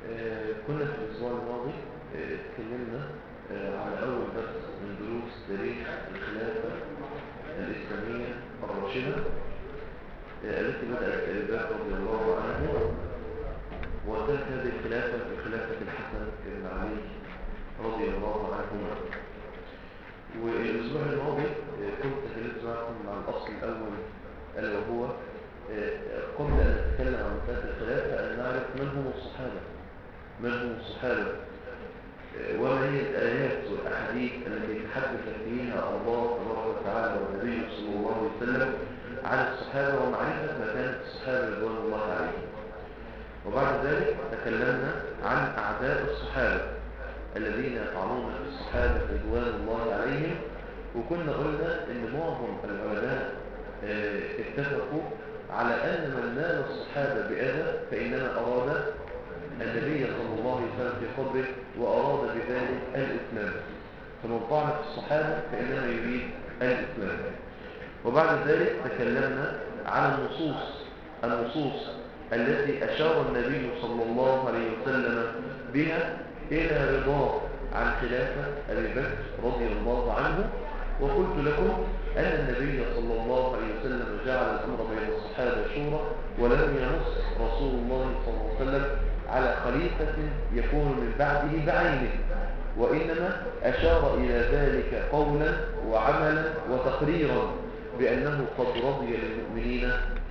كنا في الأسبوع الماضي اتكلمنا على أول درس من دروس تاريخ الخلافة الإسلامية الراشدة التي بدأت أبي بكر رضي الله عنه وانتهت هذه الخلافة بخلافة الحسن بن علي رضي الله عنهما. والأسبوع الماضي كنت تكلمت معكم عن الأصل الأول ألا وهو قبل أن نتكلم عن مسألة الخلافة أن نعرف من هم الصحابة، من هم الصحابة وما هي الآيات والأحاديث التي تحدث فيها الله تبارك وتعالى والنبي صلى الله عليه وسلم عن الصحابة ومعرفة مكانة الصحابة رضوان الله عليهم. وبعد ذلك تكلمنا عن أعداء الصحابة الذين يطعنون في الصحابة رضوان الله عليهم، وكنا قلنا أن معظم العلماء اتفقوا على أن من نال الصحابة بأذى فإنما أراد النبي صلى الله عليه وسلم في قبره وأراد بذلك الإسلام، فمن طعن في الصحابة فإنما يريد الإسلام. وبعد ذلك تكلمنا عن النصوص التي أشار النبي صلى الله عليه وسلم بها إلى رضاه عن خلافة أبي بكر رضي الله عنه. وقلت لكم أن النبي صلى الله عليه وسلم جعل الأمر بين الصحابة شورى، ولم ينص رسول الله صلى الله عليه وسلم على خليفة يكون من بعده بعينه، وإنما أشار إلى ذلك قولا وعملا وتقريرا بأنه قد رضي للمؤمنين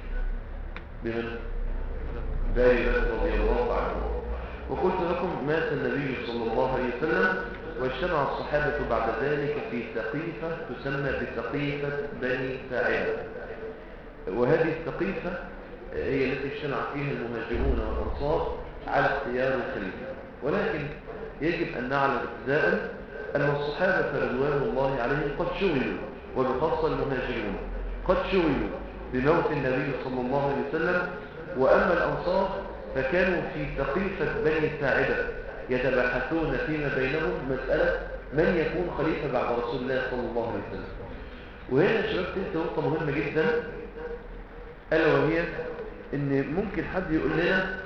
بمن؟ بأبي بكر رضي الله عنه. وقلت لكم مات النبي صلى الله عليه وسلم واجتمع الصحابة بعد ذلك في سقيفة تسمى بسقيفة بني ساعدة، وهذه السقيفة هي التي اجتمع فيها المهاجرون والأنصار على اختيار الخليفة. ولكن يجب أن نعلم ابتداء أن الصحابة رضوان الله عليهم قد شغلوا، وبخاصة المهاجرون قد شغلوا بموت النبي صلى الله عليه وسلم، وأما الأنصار فكانوا في سقيفة بني ساعدة يتباحثون فيما بينهم مسألة من يكون خليفة بعد رسول الله صلى الله عليه وسلم. وهنا يا شباب تنسى نقطة مهمة جدا، ألا وهي إن ممكن حد يقول لنا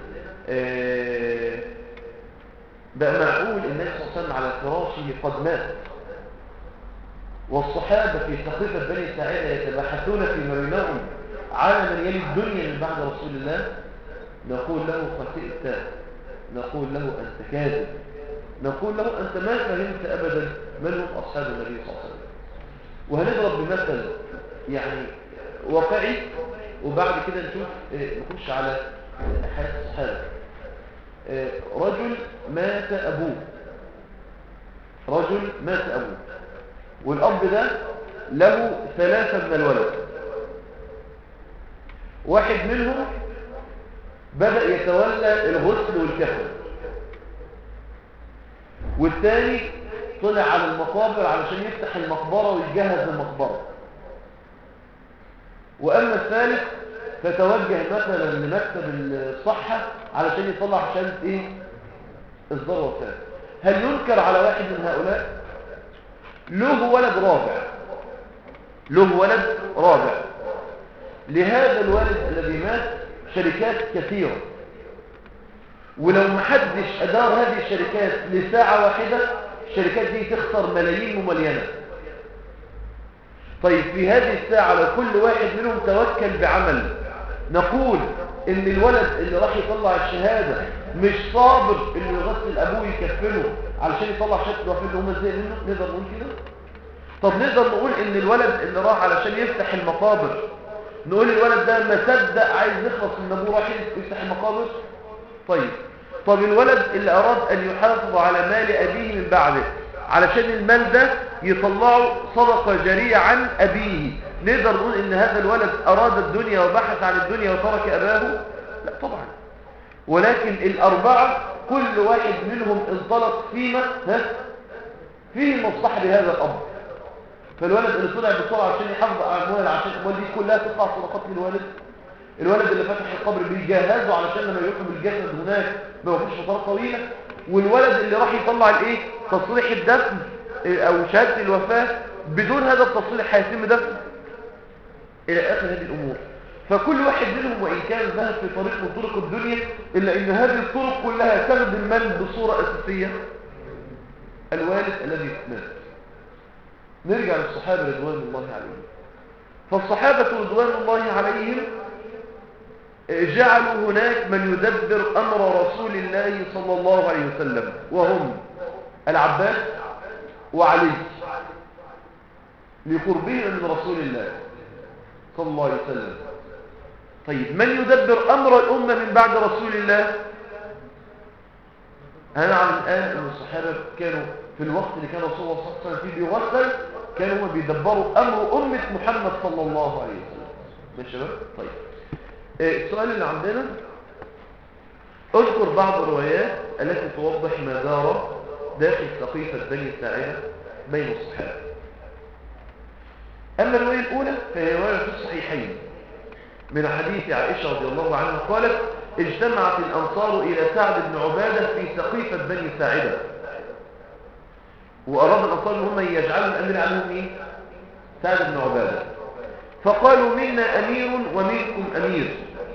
بقى معقول النبي صلى الله عليه وسلم على فراشه قد مات والصحابة في سقيفة بني ساعدة يتباحثون فيما بينهم على من يلي الدنيا من بعد رسول الله؟ نقول له خطئت، نقول له أنت كاذب، نقول له أنت ما فهمت أبدا من هم أصحاب النبي صلى الله عليه وسلم. وهنضرب بمثل يعني واقعي، وبعد كده نخش على حياة الصحابة. رجل مات أبوه، والأب ده له 3 من الولد، واحد منهم بدأ يتولى الغسل والكفن، والثاني طلع على المقابر علشان يفتح المقبرة ويجهز المقبرة، وأما الثالث فتوجه مثلا لمكتب الصحة علشان يطلع شهادة إصدار وفاة. هل ينكر على واحد من هؤلاء؟ له ولد رابع، لهذا الولد الذي مات شركات كثيرة، ولو محدش أدار هذه الشركات لساعة واحدة الشركات دي تخسر ملايين مملينة. طيب في هذه الساعة لو كل واحد منهم توكل بعمل، نقول ان الولد اللي راح يطلع الشهادة مش صابر انه يغسل ابوه يكفله علشان يطلع شهادة الوفاة اللي هم ازاي منه؟ نقدر نقول كده؟ طب نقدر نقول ان الولد اللي راح علشان يفتح المقابر، نقول الولد ده ما صدق عايز يخلص من ابوه راح يفتح المقابر؟ طب الولد اللي اراد ان يحافظ على مال ابيه من بعده علشان المال ده يطلعه صدقة جارية عن ابيه، نقدر نقول ان هذا الولد اراد الدنيا وبحث عن الدنيا وترك اباه؟ لا طبعا. ولكن الاربعة كل واحد منهم انطلق فيه مصلحة لهذا الاب. فالولد اللي طلع بسرعة عشان يحافظ على الاموال عشان الاموال دي كلها تطلع صدقات للوالد، الولد اللي فتح القبر بيجهزه علشان لما يروحوا بالجسد هناك ما يوقفش فترات طويلة، والولد اللي راح يطلع تصريح الدفن او شهادة الوفاة بدون هذا التصريح هيتم دفن، الى اخر هذه الامور. فكل واحد منهم وإن كان ذهب في طريق من طرق الدنيا إلا إن هذه الطرق كلها تخدم من بصورة أساسية؟ الوالد الذي مات. نرجع للصحابة رضوان الله عليهم. فالصحابة رضوان الله عليهم جعلوا هناك من يدبر أمر رسول الله صلى الله عليه وسلم، وهم العباس وعلي لقربهم من رسول الله صلى الله عليه وسلم. طيب من يدبر أمر الأمة من بعد رسول الله؟ أنا أعلم الآن أن الصحابة كانوا في الوقت اللي كان رسول الله صلى الله عليه وسلم فيه بيغسل كانوا هم بيدبروا أمر أمة محمد صلى الله عليه وسلم. ماشي شباب؟ طيب السؤال اللي عندنا، اذكر بعض الروايات التي توضح ما دار داخل سقيفة بني ساعدة بين الصحابة. أما الرواية الأولى فهي رواية في الصحيحين من حديث عائشة رضي الله عنها قالت: اجتمعت الأنصار إلى سعد بن عبادة في سقيفة بني ساعدة، وأراد الأنصار هم يجعلوا الأمير عليهم إيه؟ سعد بن عبادة. فقالوا: منا أمير ومنكم أمير.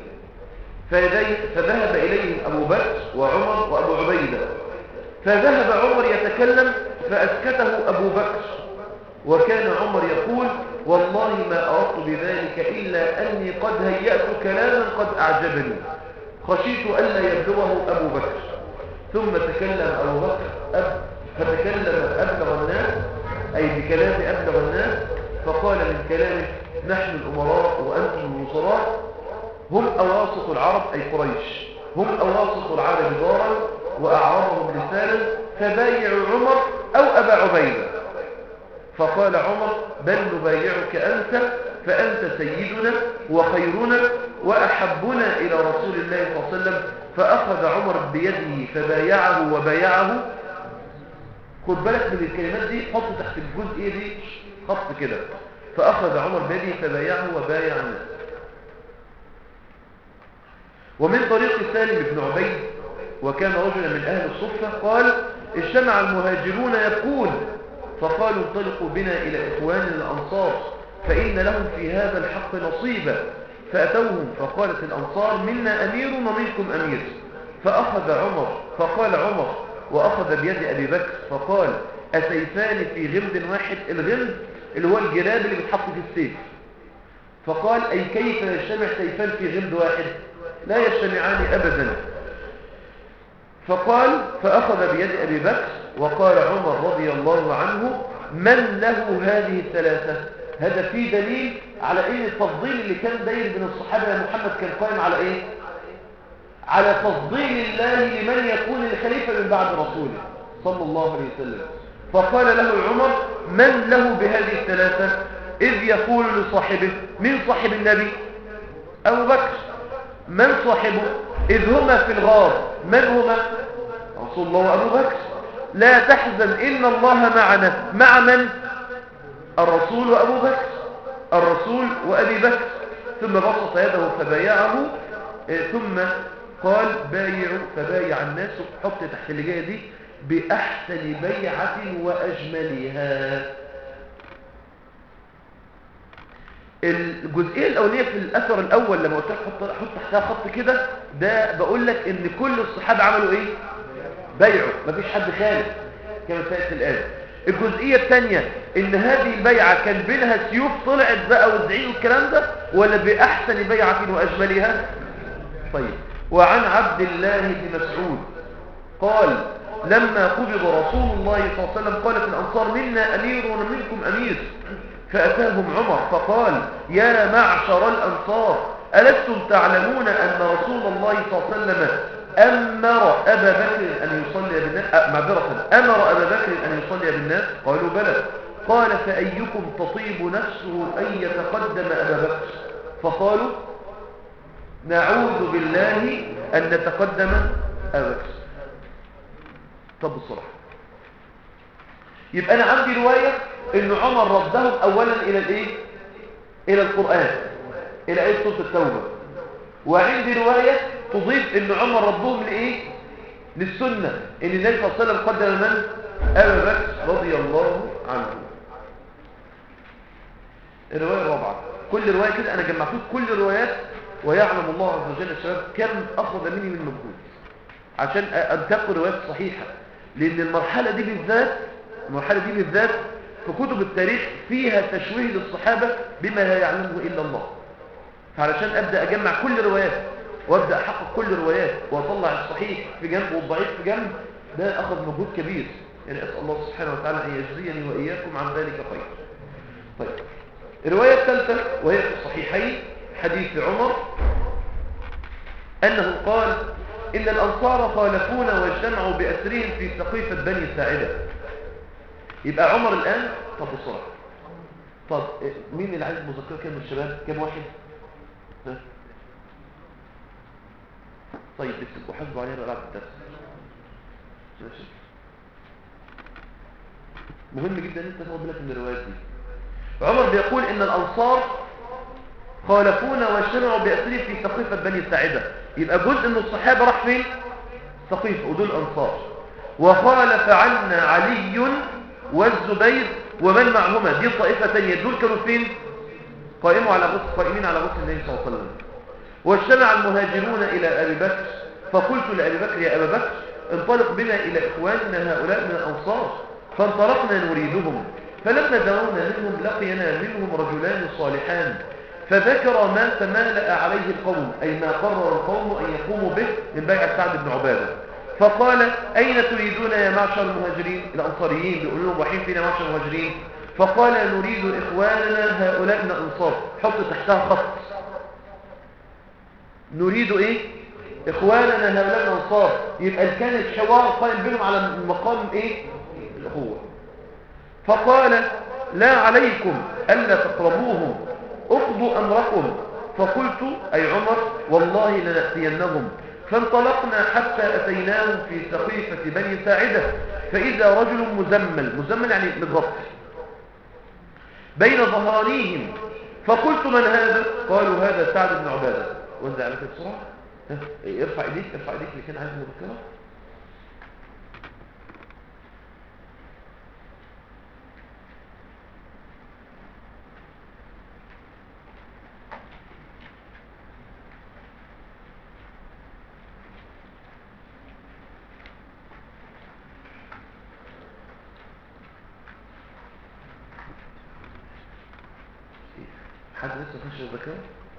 فذهب إليهم أبو بكر وعمر وأبو عبيدة، فذهب عمر يتكلم فأسكته أبو بكر، وكان عمر يقول: والله ما أردت بذلك إلا أني قد هيأت كلاما قد أعجبني خشيت ألا يبلغه أبو بكر. ثم تكلم أبو بكر فتكلم أبلغ الناس، أي بكلام أبلغ الناس، فقال من كلامه: نحن الأمراء وأنتم الوزراء، هم أواسط العرب أي قريش، هم أواسط العرب دارا وأعرضهم لسانا، فبايعوا عمر أو أبا عبيدة. فقال عمر: بل نبايعك أنت، فأنت سيدنا وخيرنا وأحبنا إلى رسول الله صلى الله عليه وسلم. فأخذ عمر بيده فبايعه وبايعه. خد بالك من الكلمات دي، حط تحت الجزئية دي خط كده. فأخذ عمر بيده فبايعه وبايع الناس. ومن طريق سالم بن عبيد وكان رجلا من أهل الصفة قال: اجتمع المهاجرون يبكون، فقالوا: انطلقوا بنا إلى إخواننا الأنصار فإن لهم في هذا الحق نصيبا. فأتوهم فقالت الأنصار: منا أمير ومنكم أمير. فقال عمر وأخذ بيد أبي بكر فقال: أسيفان في غمد واحد؟ الغمد اللي هو الجلاب اللي بتحط في السيف. فقال: أي كيف يجتمع سيفان في غمد واحد؟ لا يجتمعان أبدا. فأخذ بيد أبي بكر وقال عمر رضي الله عنه: من له هذه الثلاثة؟ هذا فيه دليل على إن التفضيل اللي كان داير بين الصحابة يا محمد كان قائم على إيه؟ على تفضيل الله لمن يكون الخليفة من بعد رسوله صلى الله عليه وسلم. فقال له عمر: من له بهذه الثلاثة؟ إذ يقول لصاحبه: من صاحب النبي؟ أبو بكر. من صاحبه؟ إذ هما في الغار. من هما؟ رسول الله وأبو بكر. لا تحزن إن الله معنا. مع من؟ الرسول وأبو بكر، الرسول وأبي بكر. ثم بسط يده فبايعه، ثم قال: بايعوا، فبايع الناس. حط تحت اللي جايه دي: بأحسن بيعة وأجملها. الجزئيه الاوليه في الاثر الاول لما قلت لك حط تحتها خط كده، ده بقول لك ان كل الصحابه عملوا ايه؟ بيعوا، مفيش حد خالف كما سيأتي الآن. الجزئية الثانية ان هذه البيعة كان بينها سيوف طلعت بقى والزعيق والكلام ده، ولا بأحسن بيعة وأجملها؟ طيب. وعن عبد الله بن مسعود قال: لما قبض رسول الله صلى الله عليه وسلم قالت الأنصار: منا أمير ومنكم أمير. فأتاهم عمر فقال: يا معشر الأنصار، ألستم تعلمون أن رسول الله صلى الله عليه وسلم أمر أبا بكر أن يصلي بالناس؟ أمر أبا بكر أن يصلي بالناس؟ قالوا: بلى. قال: فأيكم تطيب نفسه أن يتقدم أبا بكر؟ فقالوا: نعوذ بالله أن نتقدم أبا بكر. طب بسرعة. يبقى أنا عندي رواية إن عمر ردهم أولا إلى الإيه؟ إلى القرآن، إلى آية سورة التوبة. وعندي رواية تضيف إن عمر ردهم لإيه؟ للسنة، إن النبي صلى الله عليه وسلم قدم من؟ أبا بكر رضي الله عنه. الرواية الرابعة، كل رواية كده أنا جمعت كل الروايات ويعلم الله عز وجل يا شباب كم أخذ مني من مجهود عشان أنتقل روايات صحيحة، لأن المرحلة دي بالذات في كتب التاريخ فيها تشويه للصحابة بما لا يعلمه إلا الله. فعلشان أبدأ أجمع كل روايات وأبدأ أحقق كل روايات وأطلع الصحيح في جنب والضعيف في جنب، ده أخذ مجهود كبير. يعني أسأل الله سبحانه وتعالى أن يجزيني وإياكم عن ذلك خير. طيب الرواية الثالثة وهي في الصحيحين حديث عمر أنه قال إن الأنصار خالفونا واجتمعوا بأسرهم في سقيفة بني ساعدة. يبقى عمر الآن طب بسرعة. طب مين اللي عايز مذكرة كام من الشباب؟ كام واحد؟ ها؟ طيب اكتب وحاسبوا علينا بقى بعد الدرس. ماشي. مهم جدا ان انت تاخد بالك من الروايات دي. عمر بيقول ان الانصار خالفونا واجتمعوا بأسرهم في سقيفة بني ساعدة. يبقى جزء من الصحابة راح فين؟ سقيفة، ودول انصار. وخالف عنا علي والزبير ومن معهما، دي طائفة تانية. دول كانوا فين؟ قائمين على غسل النبي صلى الله عليه وسلم. واجتمع المهاجرون إلى أبي بكر فقلت لأبي بكر يا أبا بكر انطلق بنا إلى إخواننا هؤلاء من الأنصار. فانطلقنا نريدهم، فلما دعونا منهم لقينا منهم رجلان صالحان، فذكر ما تمالأ عليه القوم، أي ما قرر القوم أن يقوموا به من بيعة سعد بن عبادة. فقال أين تريدون يا معشر المهاجرين؟ الأنصاريين بيقولوا لهم رايحين فينا معشر المهاجرين. فقال نريد إخواننا هؤلاء من الأنصار. حط تحتها خط، نريد إيه؟ إخواننا هؤلاء من الأنصار. يبقى كان الحوار قائم بينهم على مقام إيه؟ الأخوة. فقال لا عليكم ألا تقربوهم، اقضوا أمركم. فقلت أي عمر والله لنأتينهم. فانطلقنا حتى أتيناهم في سقيفة بني ساعدة، فإذا رجل مزمل يعني متغطي بين ظهرانيهم. فقلت من هذا؟ قالوا هذا سعد بن عبادة. وانزع عليك بسرعة. ارفع ايديك اللي كان عايز مذكرة. حد لسه فيش الذكاء؟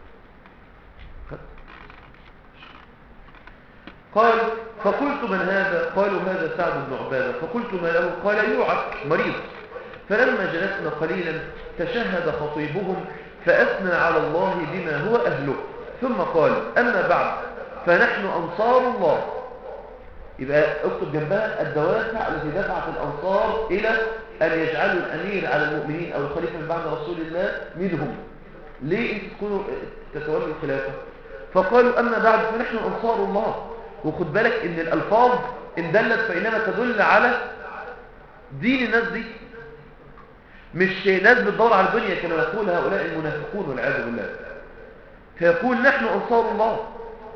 قال فقلت من هذا؟ قالوا هذا سعد بن عبادة. فقلت ما له؟ قال يوعك مريض. فلما جلسنا قليلا تشهد خطيبهم فأثنى على الله بما هو أهله، ثم قال أما بعد فنحن أنصار الله. يبقى اكتب جنبها الدوافع التي دفعت الأنصار إلى أن يجعلوا الأمير على المؤمنين أو الخليفة من بعد رسول الله منهم. ليه انتوا تكونوا تتولوا الخلافة؟ فقالوا أما بعد فنحن أنصار الله. وخد بالك ان الألفاظ ان دلت فإنما تدل على دين الناس دي، مش ناس بتدور على الدنيا كما يقول هؤلاء المنافقون والعياذ بالله. فيقول نحن أنصار الله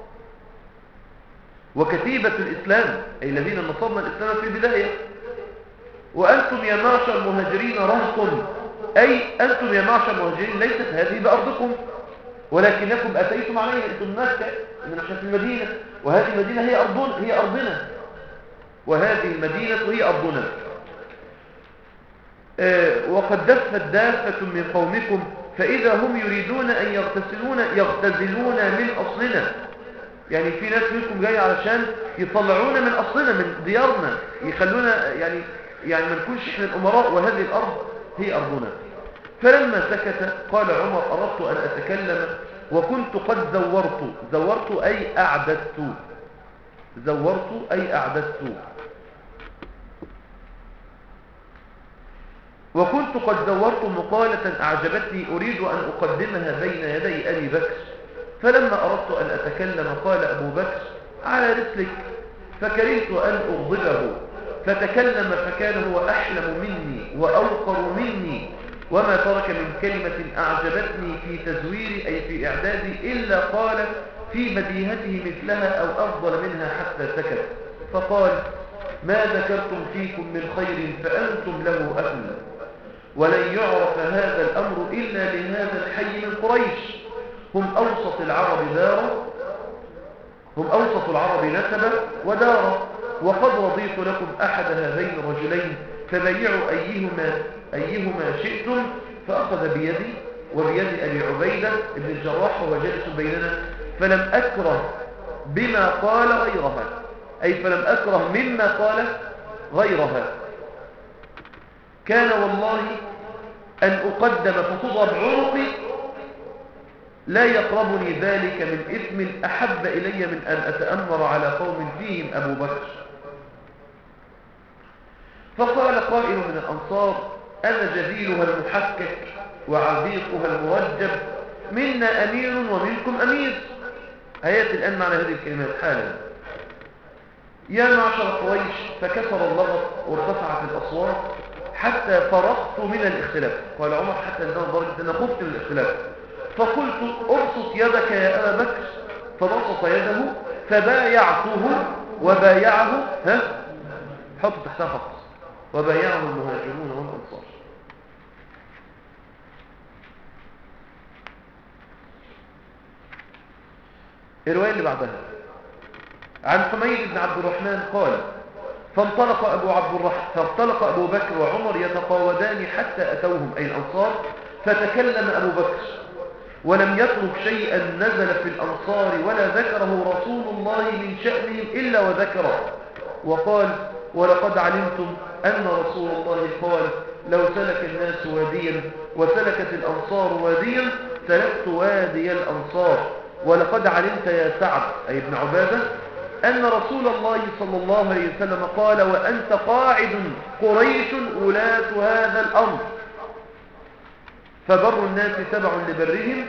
وكتيبة الإسلام، أي الذين نصرنا الإسلام في البداية. وأنتم يا معشر المهاجرين رهط، أي أنتم يا معشر المهاجرين ليست هذه بأرضكم ولكنكم أتيتم علينا، أنتم مكة، إننا نحن في المدينة، وهذه المدينة هي أرضنا، وهذه المدينة هي أرضنا. وقد دفت دافة من قومكم فإذا هم يريدون أن يغتزلون من أصلنا. يعني في ناس منكم جاي علشان يطلعونا من أصلنا من ديارنا، يخلونا يعني ما نكونش احنا الأمراء وهذه الأرض هي أرضنا. فلما سكت قال عمر أردت أن أتكلم وكنت قد زورت أي أعددت وكنت قد زورت مقالة أعجبتني أريد أن أقدمها بين يدي أبي بكر. فلما أردت أن أتكلم قال أبو بكر على رسلك، فكرهت أن أغضبه فتكلم، فكان هو أحلم مني وأوقر مني، وما ترك من كلمة أعجبتني في تزويري أي في إعدادي إلا قال في بديهته مثلها أو أفضل منها حتى سكت. فقال ما ذكرتم فيكم من خير فأنتم له أهل، ولن يعرف هذا الأمر إلا لهذا الحي من قريش، هم أوسط العرب دارا، هم أوسط العرب نسبا ودارا، وقد رضيت لكم أحد هذين الرجلين فبيعوا أيهما شئتم. فأخذ بيدي وبيد أبي عبيدة بن الجراح وهو جالس بيننا، فلم أكره بما قال غيرها، أي فلم أكره مما قال غيرها. كان والله أن أقدم فتضرب عنقي لا يقربني ذلك من إثم أحب إلي من أن أتأمر على قوم فيهم أبو بكر. فقال قائل من الأنصار: أنا جديلها المحكك وعذيقها المرجب، منا أمير ومنكم أمير. آيات الآن معنى هذه الكلمات حالا: يا معشر قريش، فكثر اللغط وارتفعت الأصوات حتى فرغت من الاختلاف. قال عمر: حتى لدرجة أن خفت من الاختلاف، فقلت: ابسط يدك يا أبا بكر، فبسط يده فبايعته وبايعه، حط تحتها خط، وبايعه المهاجرون والأنصار. الرواية اللي بعدها عن حميد بن عبد الرحمن قال: فانطلق أبو بكر وعمر يتقاودان حتى أتوهم، أي الأنصار، فتكلم أبو بكر ولم يترك شيئا نزل في الأنصار ولا ذكره رسول الله من شأنهم إلا وذكره، وقال: ولقد علمتم أن رسول الله قال: لو سلك الناس واديا وسلكت الأنصار واديا سلكت وادي الأنصار. ولقد علمت يا سعد، أي ابن عبادة، أن رسول الله صلى الله عليه وسلم قال: وأنت قاعد قريش ولاة هذا الأمر، فبر الناس تبع لبرهم.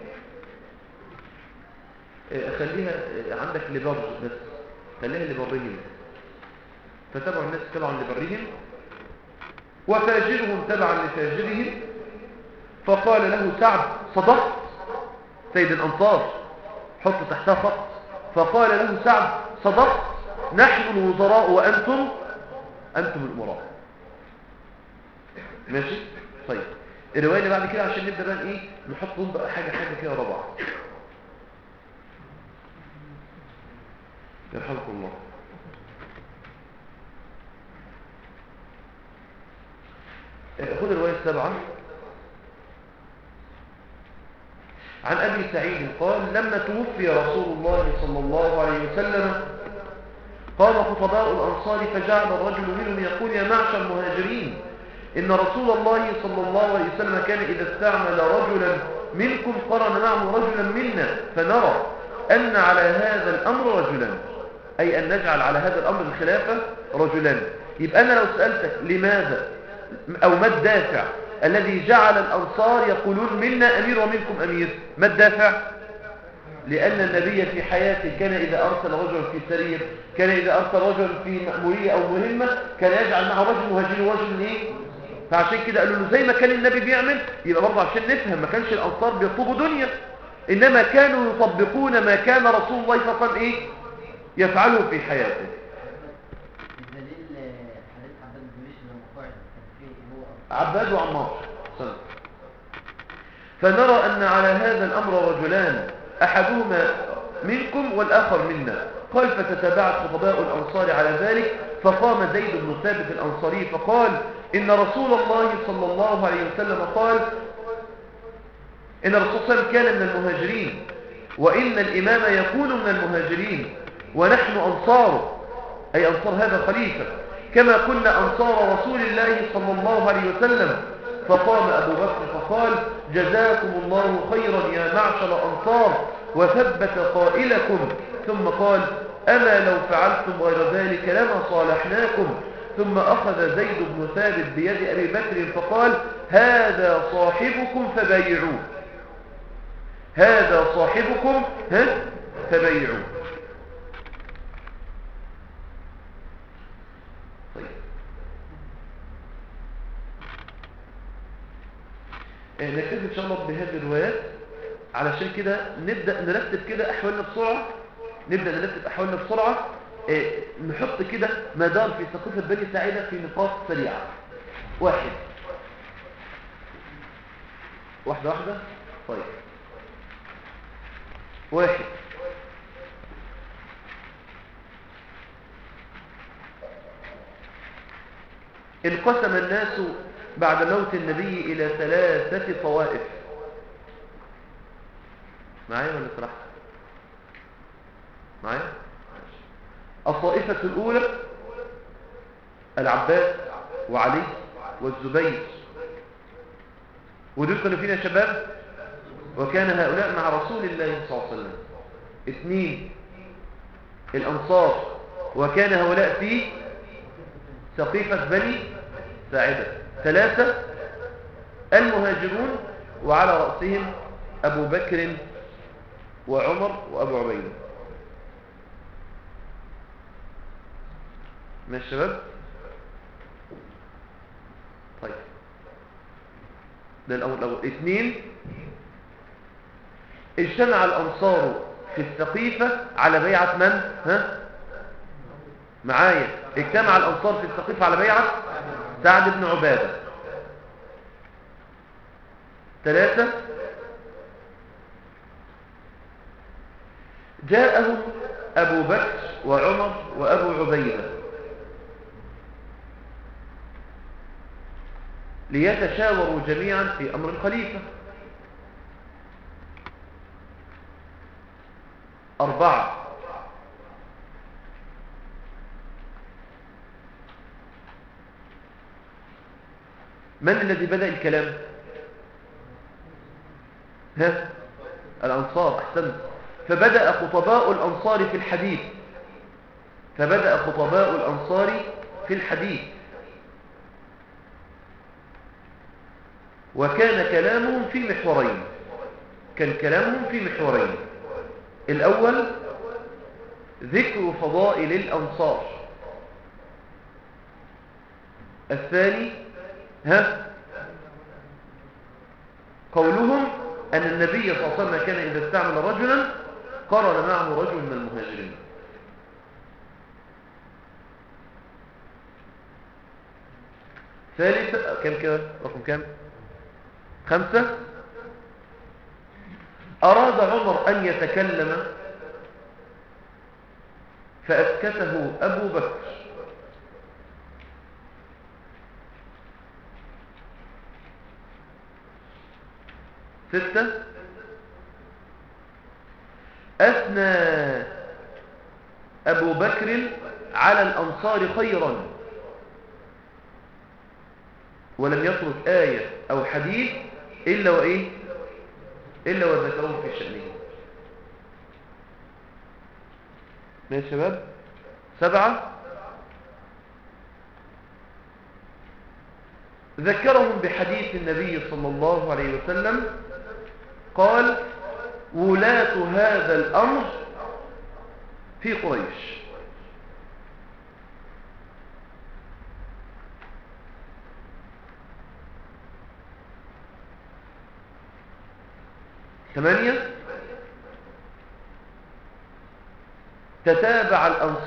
خليها عندك لبر بس، خليها لبرهم، فتبع الناس تبع لبرهم وفاجرهم تبعا لفاجرهم. فقال له سعد: صدقت. سيد الأنصار، حط تحتها خط. فقال له سعد: صدقت، نحن الوزراء وأنتم الأمراء. ماشي؟ طيب الرواية اللي بعد كده عشان نبدأ بقى نحطهم بقى حاجة كده رابعة. يرحمكم الله. خذ الرواية السابعة عن أبي سعيد قال: لما توفي رسول الله صلى الله عليه وسلم قام خطباء الأنصار فجعل الرجل منهم يقول: يا معشر المهاجرين، إن رسول الله صلى الله عليه وسلم كان إذا استعمل رجلا منكم قرن معه رجلا منا، فنرى أن على هذا الأمر رجلا، أي أن نجعل على هذا الأمر الخلافة رجلان. يبقى أنا لو سألتك لماذا أو ما الدافع الذي جعل الأنصار يقولون منا أمير ومنكم أمير، ما الدافع؟ لأن النبي في حياته كان إذا أرسل رجلا في سرير، كان إذا أرسل رجلا في مأمورية أو مهمة، كان يجعل معه رجل مهاجر ورجل فعشان كده قالوا له زي ما كان النبي بيعمل. يبقى برضه عشان نفهم، ما كانش الأنصار بيطلبوا دنيا، إنما كانوا يطبقون ما كان رسول الله صلى الله عليه وسلم يفعله في حياته. عباد وعمار. فنرى أن على هذا الأمر رجلان، أحدهما منكم والآخر منا. قال: فتتابعت خطباء الأنصار على ذلك، فقام زيد بن ثابت الأنصاري فقال: إن رسول الله صلى الله عليه وسلم قال: إن الرسول صلى الله عليه وسلم كان من المهاجرين، وإن الإمام يكون من المهاجرين، ونحن أنصاره، أي أنصار هذا الخليفة، كما كنا أنصار رسول الله صلى الله عليه وسلم. فقام أبو بكر فقال: جزاكم الله خيرا يا معشر الأنصار، وثبت قائلكم. ثم قال: أما لو فعلتم غير ذلك لما صالحناكم. ثم أخذ زيد بن ثابت بيد أبي بكر فقال: هذا صاحبكم فبايعوه، هذا صاحبكم فبايعوه. نكتفي إن شاء الله بهذه الروايات، علشان كده نبدأ نرتب كده أحوالنا بسرعة، نحط كده مدار في ثقافة بني ساعدة في نقاط سريعة. واحدة. طيب واحد، انقسم الناس بعد موت النبي إلى 3 طوائف. معايا ولا سرحت؟ معايا؟ الطائفة الأولى العباس وعلي والزبير، ودول كانوا فينا شباب، وكان هؤلاء مع رسول الله صلى الله عليه وسلم. 2 الأنصار، وكان هؤلاء في سقيفة بني ساعدة. 3 المهاجرون، وعلى رأسهم أبو بكر وعمر وأبو عبيدة. ماشي شباب؟ طيب، ده الأول. 2 اجتمع الأنصار في السقيفة على بيعة من؟ معايا. اجتمع الأنصار في السقيفة على بيعة سعد بن عبادة. 3 جاءهم أبو بكر وعمر وأبو عبيدة ليتشاوروا جميعا في أمر الخليفة. 4 من الذي بدأ الكلام؟ الأنصار. أحسنت. فبدأ خطباء الأنصار في الحديث. وكان كلامهم في محورين. الأول ذكر فضائل الأنصار. الثاني قولهم أن النبي صلى الله عليه وسلم كان إذا استعمل رجلا قرن معه رجل من المهاجرين. ثالث كم كده؟ رقم كم؟ 5 أراد عمر أن يتكلم فأسكته أبو بكر. 6 أثنى أبو بكر على الأنصار خيرا ولم يترك آية أو حديث إلا وذكرهم في شأنه. ماشي يا شباب؟ 7 ذكرهم بحديث النبي صلى الله عليه وسلم قال: ولاة هذا الأمر في قريش. 8 تتابع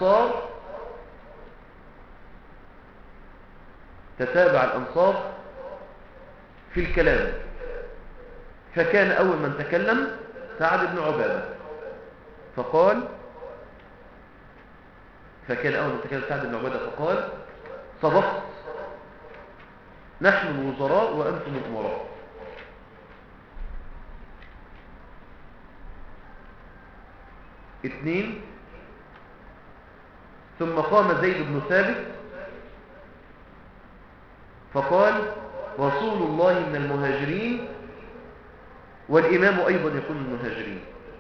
الأنصار في الكلام، فكان أول من تكلم سعد بن عبادة فقال: صدقت، نحن الوزراء وأنتم الأمراء. 2 ثم قام زيد بن ثابت فقال: رسول الله من المهاجرين والإمام أيضا يكون من المهاجرين.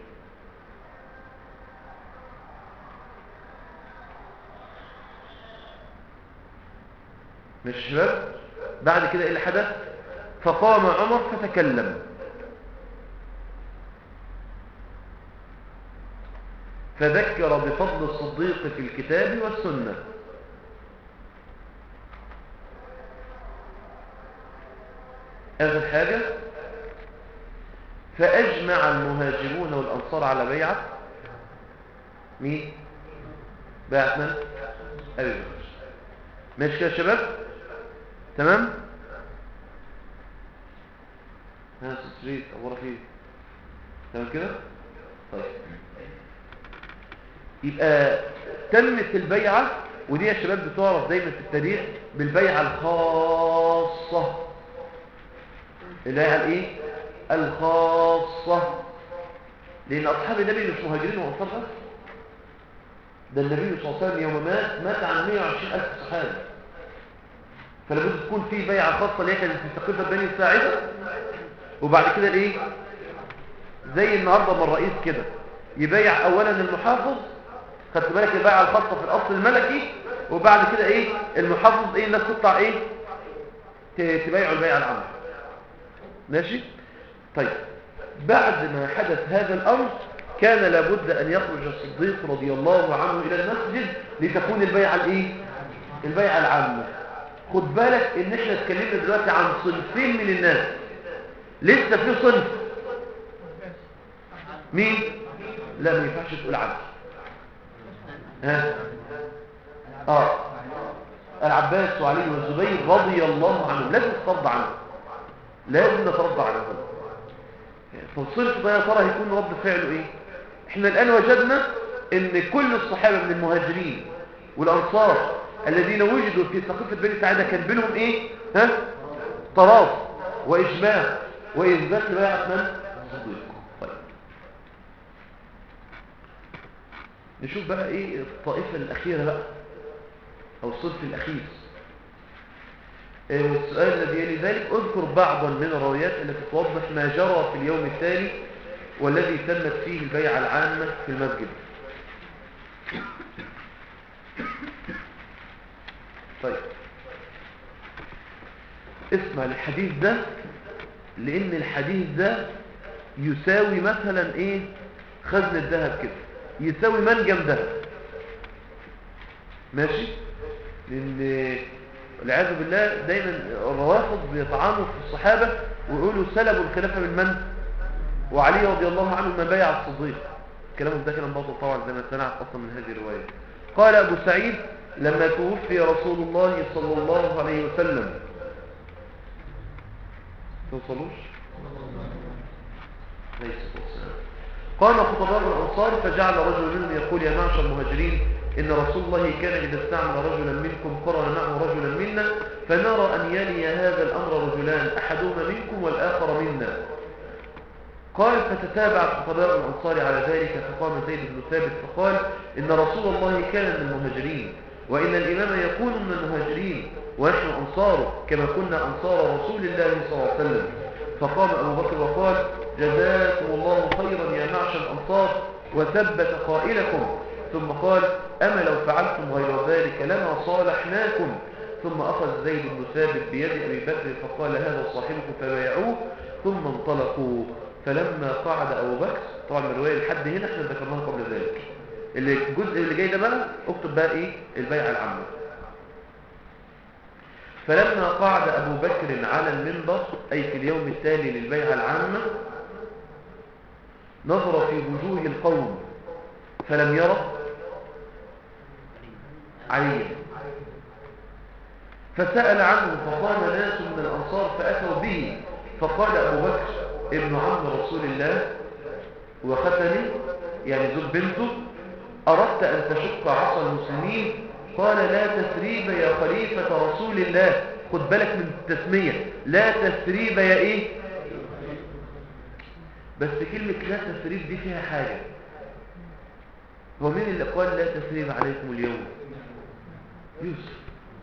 مش شباب؟ بعد كده إيه اللي حدث؟ فقام عمر فتكلم فذكر بفضل الصديق في الكتاب والسنة. آخر حاجة: فأجمع المهاجرون والأنصار على بيعة مين؟ بيعة من؟ أبي بكر. ماشي كده يا شباب؟ تمام؟ ها ستريت أخبارك إيه؟ تمام كده؟ طيب يبقى تمت البيعة، ودي يا شباب بتعرف دايما في التاريخ بالبيعة الخاصة. البيعة الايه؟ الخاصة. لأن أصحاب النبي مش مهاجرين وأنصار بس، ده النبي صلى الله عليه وسلم يوم مات عن 120,000 صحابي، فلابد تكون في بيعة خاصة اللي هي كانت في سقيفة بني ساعدة. وبعد كده الايه؟ زي النهارده ما الرئيس كده يبيع اولا المحافظ، خدت بالك، البيعة الخاصة في الأصل الملكي، وبعد كده ايه المحافظ ايه الناس تطلع ايه تبيعوا البيعة العامة. ماشي. طيب بعد ما حدث هذا الأمر كان لابد أن يخرج الصديق رضي الله عنه إلى المسجد لتكون البيعة الايه؟ البيعة العامة. خد بالك ان احنا اتكلمنا دلوقتي عن صنفين من الناس، لسه في صنف. مين؟ لا ما ينفعش تقول عنه. ها؟ العباس وعلي والزبير رضي الله عنهم، لازم نترضى عنهم، لازم نترضى عنهم. فالصنف ده يا ترى هيكون رد فعله ايه؟ احنا الان وجدنا ان كل الصحابه من المهاجرين والانصار الذين وجدوا في سقيفه بني ساعده كان بينهم ايه؟ ها؟ تراض واجماع واثبات لبيعه من؟ الصديق. طيب نشوف بقى ايه الطائفه الاخيره بقى، او الصنف الاخير. السؤال الذي يلي ذلك: اذكر بعضا من الروايات التي توضح ما جرى في اليوم التالي والذي تمت فيه البيعة العامة في المسجد. طيب اسمع الحديث ده، لان الحديث ده يساوي مثلا ايه خزن الذهب كده، يساوي منجم ذهب. ماشي. لان والعياذ بالله دايما الروافض بيطعنوا في الصحابة ويقولوا سلبوا الخلافة من من؟ وعلي رضي الله عنه ما بايع الصديق. كلامه ده كلام باطل طبعا زي ما سمعت اصلا من هذه الرواية. قال ابو سعيد: لما توفي رسول الله صلى الله عليه وسلم، توصلوش؟ قام خطباء الانصار فجعل رجل منهم يقول: يا معشر المهاجرين، إن رسول الله كان إذا استعمل رجلا منكم قرن معه رجلا منا، فنرى أن يلي هذا الأمر رجلان أحدهما منكم والآخر منا. قال: فتتابع خطباء الأنصار على ذلك، فقام زيد بن ثابت فقال: إن رسول الله كان من المهاجرين، وإن الإمام يكون من المهاجرين، ونحن أنصاره كما كنا أنصار رسول الله صلى الله عليه وسلم. فقام أبو بكر وقال: جزاكم الله خيرا يا معشر الأنصار، وثبت قائلكم. ثم قال: أما لو فعلتم غير ذلك لما صالحناكم. ثم أخذ زيد بن ثابت بيد أبي بكر فقال: هذا صاحبكم، فبايعوه ثم انطلقوا. فلما قعد أبو بكر، طبعا الرواية لحد هنا احنا ذكرناها قبل ذلك، الجزء اللي جاي ده بقى اكتب بقى ايه البيعة العامة. فلما قعد أبو بكر على المنبر، أي في اليوم التالي للبيعة العامة، نظر في وجوه القوم فلم يرى عليا، فسأل عنه، فقام ناس من الأنصار فأتوا به، فقال أبو بكر: ابن عم رسول الله وختني، يعني زوج بنته، أردت أن تشق عصا المسلمين؟ قال: لا تثريب يا خليفة رسول الله. خد بالك من التسمية، لا تثريب يا إيه؟ بس كلمة لا تثريب دي فيها حاجة. هو مين اللي قال لا تثريب عليكم اليوم؟ يوسف.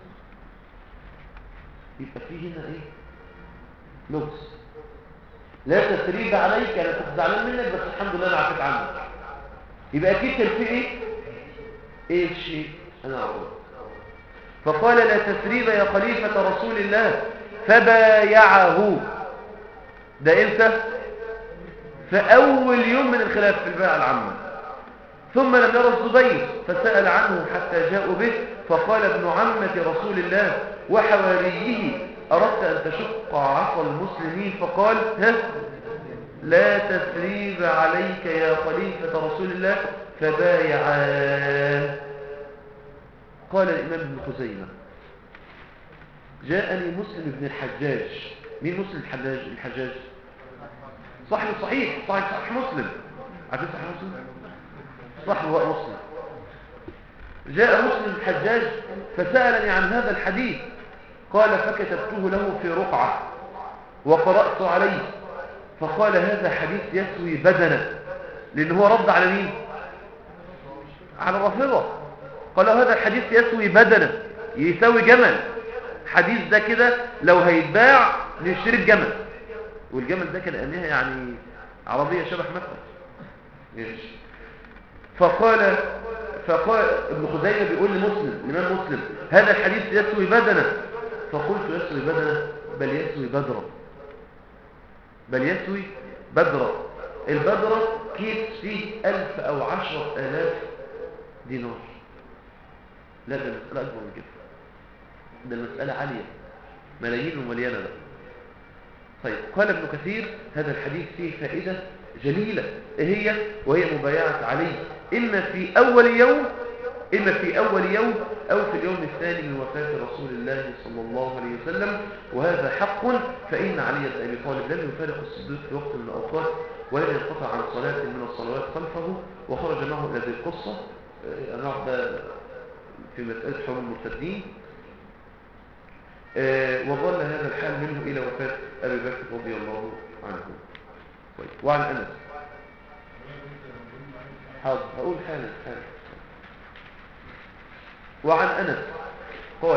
يبقى في هنا ايه لبس. لا تثريب عليك، انا كنت زعلان منك بس الحمد لله انا عفيت عنك. يبقى اكيد كان في ايه الشيء انا اقول. فقال: لا تثريب يا خليفة رسول الله، فبايعه. ده امتى؟ في اول يوم من الخلاف في البيعة العامة. ثم لم يرى الزبير فسأل عنه حتى جاءوا به، فقال: ابن عمة رسول الله وحواريه، أردت أن تشق عصا المسلمين؟ فقال: لا تثريب عليك يا خليفة رسول الله، فبايعاه. قال الإمام ابن خزيمة: جاءني مسلم بن الحجاج. مين مسلم الحجاج؟ صاحب الصحيح، صحيح مسلم، عارفين صحيح مسلم؟ صح هو مسلم. جاء مسلم الحجاج فسألني عن هذا الحديث، قال فكتبته له في رقعة وقرأت عليه، فقال هذا حديث يسوي بدنه، لأن هو رد على مين؟ على الرافضة. قال هذا الحديث يسوي بدنه، يساوي جمل. حديث ده كده لو هيتباع نشتري الجمل، والجمل ده كان أنها يعني عربية شبه مكة. فقال ابن خزيمة بيقول لمسلم، الإمام مسلم، هذا الحديث يسوي بدنه. فقلت يسوي بدنه؟ بل يسوي بدرا، بل يسوي بدرا. البدرة كيس فيه 1000 أو 10,000 دينار. لا ده المسألة أكبر من كده، ده المسألة عالية، ملايين ومليانة بقى. طيب قال ابن كثير هذا الحديث فيه فائدة جليلة، إيه هي؟ وهي مبايعة علي إما في أول يوم أو في اليوم الثاني من وفاة رسول الله صلى الله عليه وسلم، وهذا حق. فإن علي بن أبي طالب لم يفارق الصديق في وقت من الأوقات، ولم ينقطع عن صلاة من الصلوات خلفه، وخرج معه إلى ذي القصة. نعرف في مسألة حرم المرتدين. وظل هذا الحال منه إلى وفاة أبي بكر رضي الله عنه. وعن أنس، حاضر هقول حالا. وعن أنس قال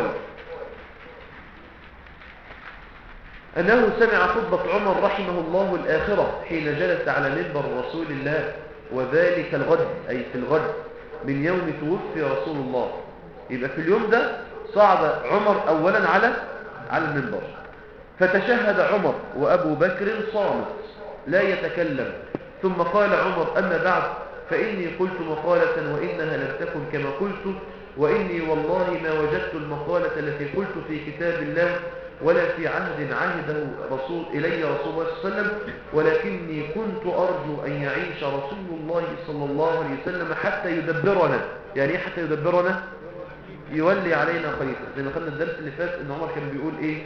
أنه سمع خطبة عمر رحمه الله الآخرة حين جلس على منبر رسول الله، وذلك الغد، أي في الغد من يوم توفي رسول الله. يبقى في اليوم ده صعد عمر أولا على المنبر، فتشهد عمر وأبو بكر صامت لا يتكلم، ثم قال عمر أما بعد فإني قلت مقالة وإنها لم تكن كما قلت، وإني والله ما وجدت المقالة التي قلت في كتاب الله ولا في عهد عهده إلي رسول الله صلى الله عليه وسلم، ولكني كنت أرجو أن يعيش رسول الله صلى الله عليه وسلم حتى يدبرنا. يعني إيه حتى يدبرنا؟ يولي علينا خليفة. زي ما خدنا الدرس اللي فات إن عمر كان بيقول إيه؟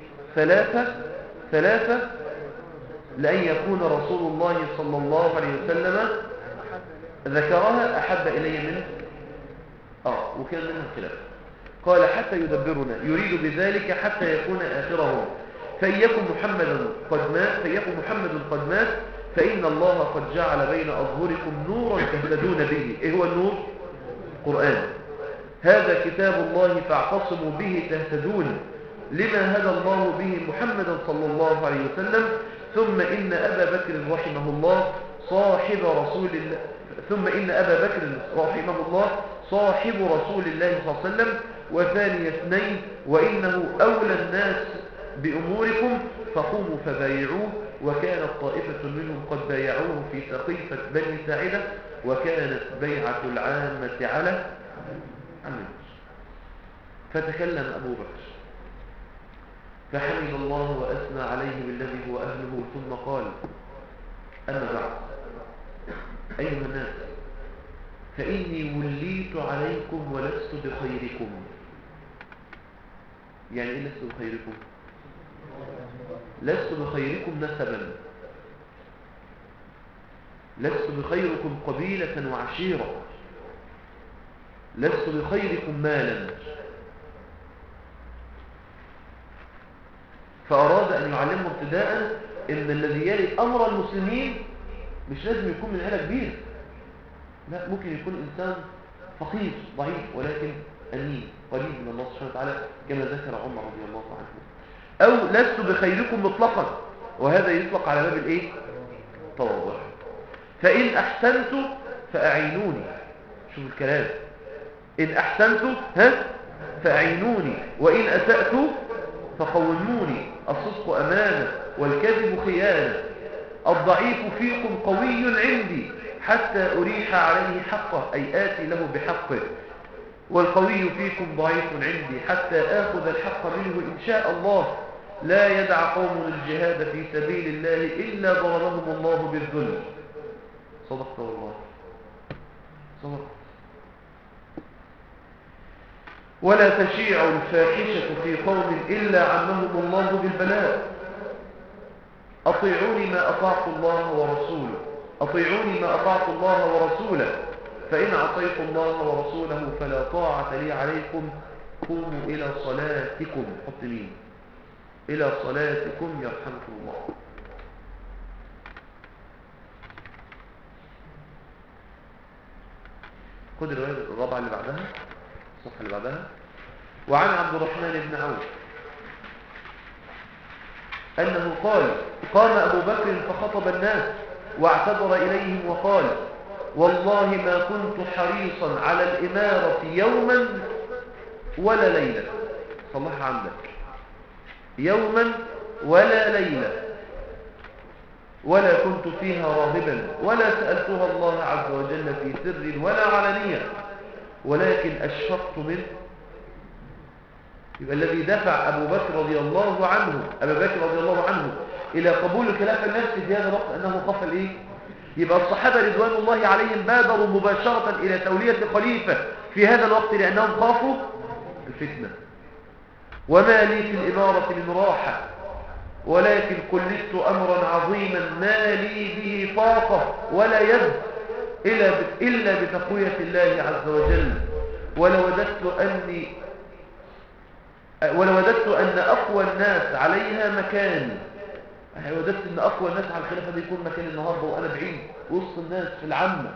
ثلاثة لأن يكون رسول الله صلى الله عليه وسلم ذكرها أحب إلي منه وكان منها خلاف. قال حتى يدبرنا، يريد بذلك حتى يكون آخرهم، فإيكم محمد قد مات فإن الله قد جعل بين أظهركم نورا تهتدون به. إيه هو النور؟ قرآن. هذا كتاب الله فاعتصموا به تهتدون، لما هدى الله به محمدا صلى الله عليه وسلم. ثم إن أبا بكر رحمه الله صاحب رسول الله صاحب رسول الله صلى الله عليه وسلم وثاني اثنين، وإنه أولى الناس بأموركم، فقوموا فبايعوه. وكانت طائفة منهم قد بايعوه في سقيفة بني ساعدة، وكانت بيعة العامة على عمل. فتكلم أبو بكر فحمد الله وأثنى عليه بالذي هو أهله، ثم قال أما بعد أيها الناس، فإني وليت عليكم ولست بخيركم. يعني إيه لست بخيركم؟ لست بخيركم نسبا، لست بخيركم قبيلة وعشيرة، لست بخيركم مالا. فأراد أن يعلمهم ابتداء إن الذي يلي أمر المسلمين مش لازم يكون من عيلة كبيرة، لا، ممكن يكون إنسان فقير ضعيف ولكن أمين قريب من الله سبحانه وتعالى، كما ذكر عمر رضي الله عنه. أو لست بخيركم مطلقا، وهذا يطلق على باب الإيه؟ التواضع. فإن أحسنت فأعينوني. شوف الكلام، إن أحسنت فأعينوني، وإن أسأت فقوموني. الصدق أمانة والكذب خيانة، الضعيف فيكم قوي عندي حتى أريح عليه حقه، أي آتي له بحقه، والقوي فيكم ضعيف عندي حتى آخذ الحق منه إن شاء الله. لا يدع قوم الجهاد في سبيل الله إلا ضربهم الله بالذل. صدقت والله، صدقت. ولا تشيع الفاحشة في قوم إلا عمهم الله بالبلاء. أطيعوني ما أطعت الله ورسوله، أطيعوني ما أطعت الله ورسوله، فإن عصيت الله ورسوله فلا طاعة لي عليكم، قوموا إلى صلاتكم. حط مين؟ إلى صلاتكم يرحمكم الله. خد الرواية الرابعة اللي بعدها، الصفحة اللي بعدها. وعن عبد الرحمن بن عوف أنه قال: قام أبو بكر فخطب الناس واعتذر إليهم وقال: والله ما كنت حريصا على الإمارة يوما ولا ليلة. صلح عندك: يوما ولا ليلة، ولا كنت فيها راغبا، ولا سألتها الله عز وجل في سر ولا علانية، ولكن أشفقت منه. يبقى الذي دفع أبو بكر رضي الله عنه إلى قبول خلافة النفس في هذا الوقت أنه خاف الإيه؟ يبقى الصحابة رضوان الله عليهم بادروا مباشرة إلى تولية خليفة في هذا الوقت لأنهم خافوا الفتنة. وما لي في الإمارة من راحة، ولكن كلفت أمرا عظيما ما لي به طاقة ولا يد إلا بتقوية الله عز وجل، ولوددت أن أقوى الناس عليها مكان. وددت أن أقوى الناس على الخلافة دي يكون مكان النهاردة وأنا بعيد وسط الناس في العامة.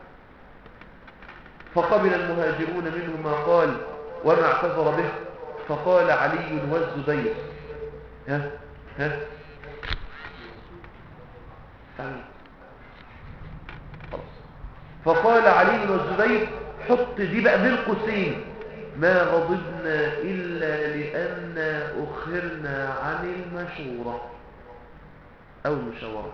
فقبل المهاجرون منه ما قال وما اعتذر به، فقال علي والزبير: فقال علي والزبير، حط دي بقى بين قوسين: ما غضبنا إلا لأن أخرنا عن المشورة أو المشاورة.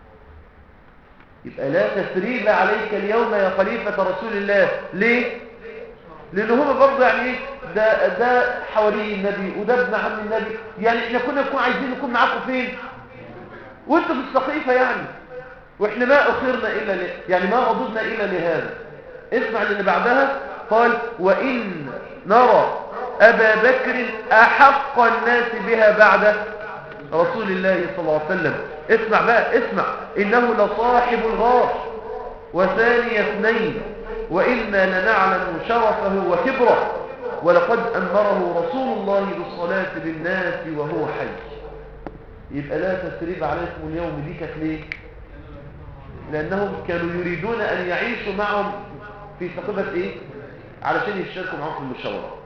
يبقى لا تثريب عليك اليوم يا خليفة رسول الله. ليه؟ لأن هم برضه يعني إيه؟ ده حوالي النبي وده ابن عم النبي، يعني إحنا كنا نكون عايزين نكون معاكم فين؟ وأنتوا في السقيفة يعني، وإحنا ما أخرنا إلا يعني ما غضبنا إلا لهذا. اسمع اللي بعدها، قال: وإن نرى أبا بكر أحق الناس بها بعد رسول الله صلى الله عليه وسلم. اسمع بقى، اسمع: إنه لصاحب الغار وثاني اثنين، وإنا لنعلم شرفه وكبره، ولقد أمره رسول الله بالصلاة بالناس وهو حي. يبقى لا تثريب عليكم اليوم. دي كانت ليه؟ لأنهم كانوا يريدون أن يعيشوا معهم في ثقافة إيه؟ علشان يشاركوا معهم في المشاورة.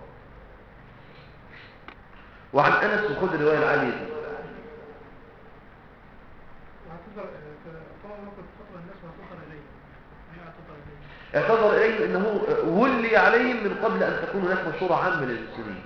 وعن أنس وخذ الرواية العالية دي. اعتذر إليه أنه ولي عليهم من قبل أن تكون هناك مشورة عامة للمسلمين.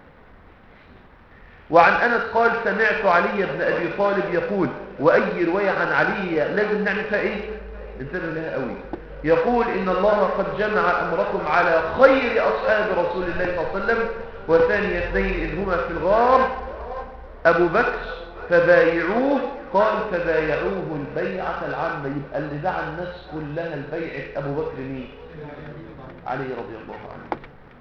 وعن أنس قال: سمعت علي بن أبي طالب يقول، وأي رواية عن علي لازم نعمل فيها إيه؟ انتبه لها قوي. يقول: إن الله قد جمع أمركم على خير أصحاب رسول الله صلى الله عليه وسلم، وثاني اثنين إذ هما في الغار أبو بكر فبايعوه. قال: فبايعوه البيعة العامة. يبقى اللي دعا الناس كلها البيعة أبو بكر مين؟ علي رضي الله عنه.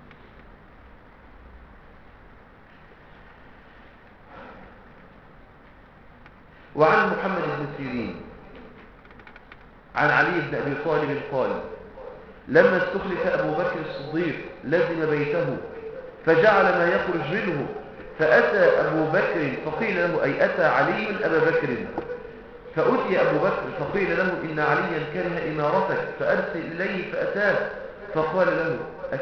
وعن محمد بن سيرين عن علي بن أبي طالب قال: لما استخلف أبو بكر الصديق لزم بيته فجعل ما يخرج منه، فأتى أبو بكر فقيل له، أي أتى علي أبا بكر، فأتي أبو بكر فقيل له: إن عليا كره إمارتك فأرسل إليه، فأتاه فقال له: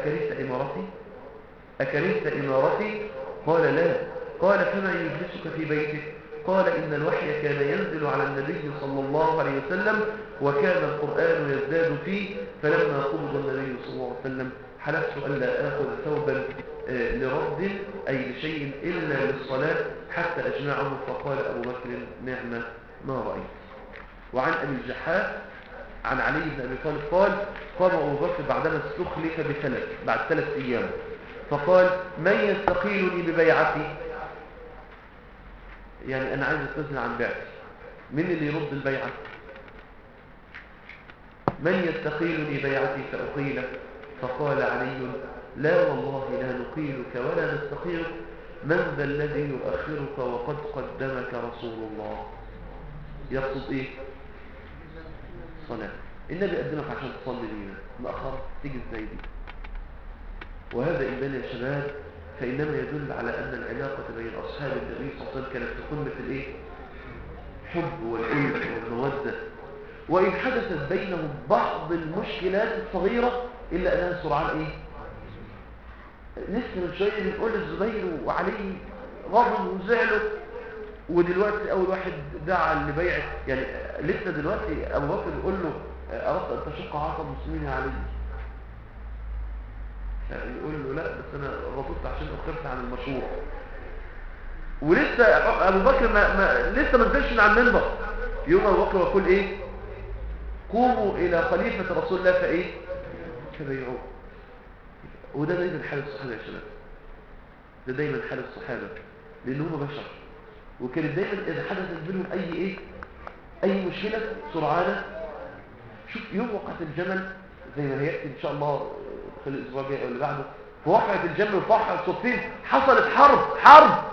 أكرهت إمارتي؟ قال: لا. قال: فما يجلسك في بيتك؟ قال: إن الوحي كان ينزل على النبي صلى الله عليه وسلم، وكان القرآن يزداد فيه، فلما قبض النبي صلى الله عليه وسلم حلفت ألا آخذ ثوبا لرد أي لشيء إلا للصلاة حتى أجمعه. فقال أبو بكر: نعم ما رأيت. وعن أبي الجحاف عن علي بن أبي طالب قال: قام أبو بكر بعدما استخلف بعد 3 أيام، فقال: من يستقيلني ببيعتي؟ يعني أنا عايز أستثنى عن بيعتي، من اللي يرد البيعة؟ من يستقيلني بيعتي فأقيله؟ فقال علي: لا والله لا نقيلك ولا نستقيلك، من ذا الذي يؤخرك وقد قدمك رسول الله؟ يقصد إيه؟ الصلاة. النبي قدمك عشان تصلي بينا، مأخر تيجي ازاي دي؟ وهذا إيمان يا شباب فإنما يدل على أن العلاقة بين أصحاب النبي صلى الله عليه وسلم كانت في قمة الإيه؟ حب والألف والمودة، وإن حدثت بينهم بعض المشكلات الصغيرة إلا أنها سرعان إيه؟ لسه من شوية بنقول الزبير وعلي غضب وزعلوا، ودلوقتي أول واحد دعا لبيع، يعني لسه دلوقتي أبو بكر بيقول له أردت أن تشق عصا المسلمين يا علي، يقول له لا بس أنا رفضت عشان أخرت عن المشروع. ولسه أبو بكر لسه ما نزلش من على المنبر، يوم أبو بكر يقول إيه؟ قوموا إلى خليفة رسول الله فإيه؟ فبيعوه. وده دايما حال الصحابة يا شباب، ده دايما حال الصحابة، لأنهم بشر، وكانت دايما إذا حدثت بينهم أي مشكلة سرعانة. شوف يوم وقعة الجمل زي ما هيأتي إن شاء الله في الأسبوع الجاي أو اللي بعده، في وقعة الجمل وفرحة الصفين حصلت حرب،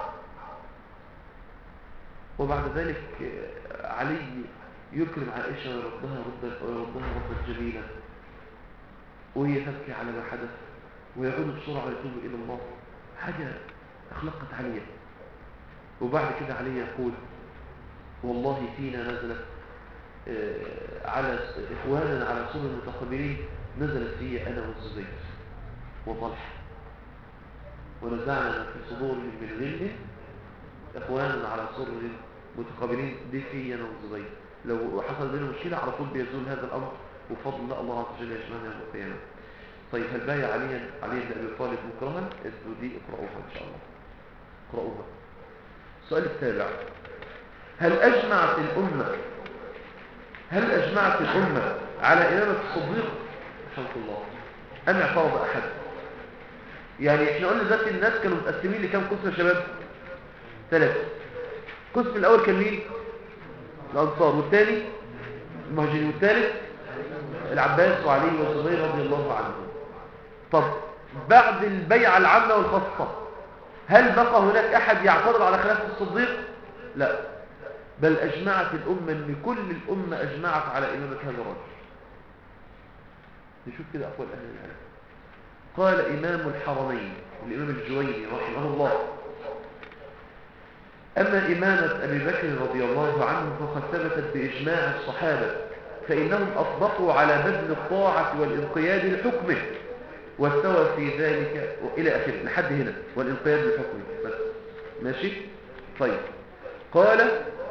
وبعد ذلك علي يكرم عائشة ويردها ردا جميلا، وهي تبكي على ما حدث، ويعود بسرعة ويتوب إلى الله. حاجة أخلاقت عليا. وبعد كده علي يقول والله فينا نزلت على إخواننا على سور المتقبلين، نزلت في أنا والزبير وطلحة، ونزعنا في صدورهم من غل إخواننا على سور المتقبلين، دي في أنا والزبير. لو حصل بينهم مشكلة على طول بيزول هذا الأمر وفضل الله عز وجل يجمعنا يوم القيامة. طيب هل بايع علي بن أبي طالب مكرها؟ دي اقرأوها إن شاء الله، اقرأوها. السؤال السابع، هل أجمعت الأمة على إمامة الصديق رحمه الله أم اعترض أحد؟ يعني احنا قلنا ذات الناس كانوا متقسمين لكام قسم يا شباب؟ 3. القسم الأول كان مين؟ الأنصار، والثاني المهاجرين، والثالث العباس وعلي والزبير رضي الله عنهم. طب بعد البيعة العامة والخاصة هل بقى هناك أحد يعترض على خلافة الصديق؟ لا، بل أجمعت الأمة، أن كل الأمة أجمعت على إمامة هذا الرجل. نشوف كده أقوال أهل العلم. قال إمام الحرمين الإمام الجويني رحمه الله: أما إمامة أبي بكر رضي الله عنه فقد ثبتت بإجماع الصحابة، فإنهم أطبقوا على بذل الطاعة والانقياد لحكمه، واستوى في ذلك إلى آخره لحد هنا، والانقياد لحكمه بس. ماشي؟ طيب، قال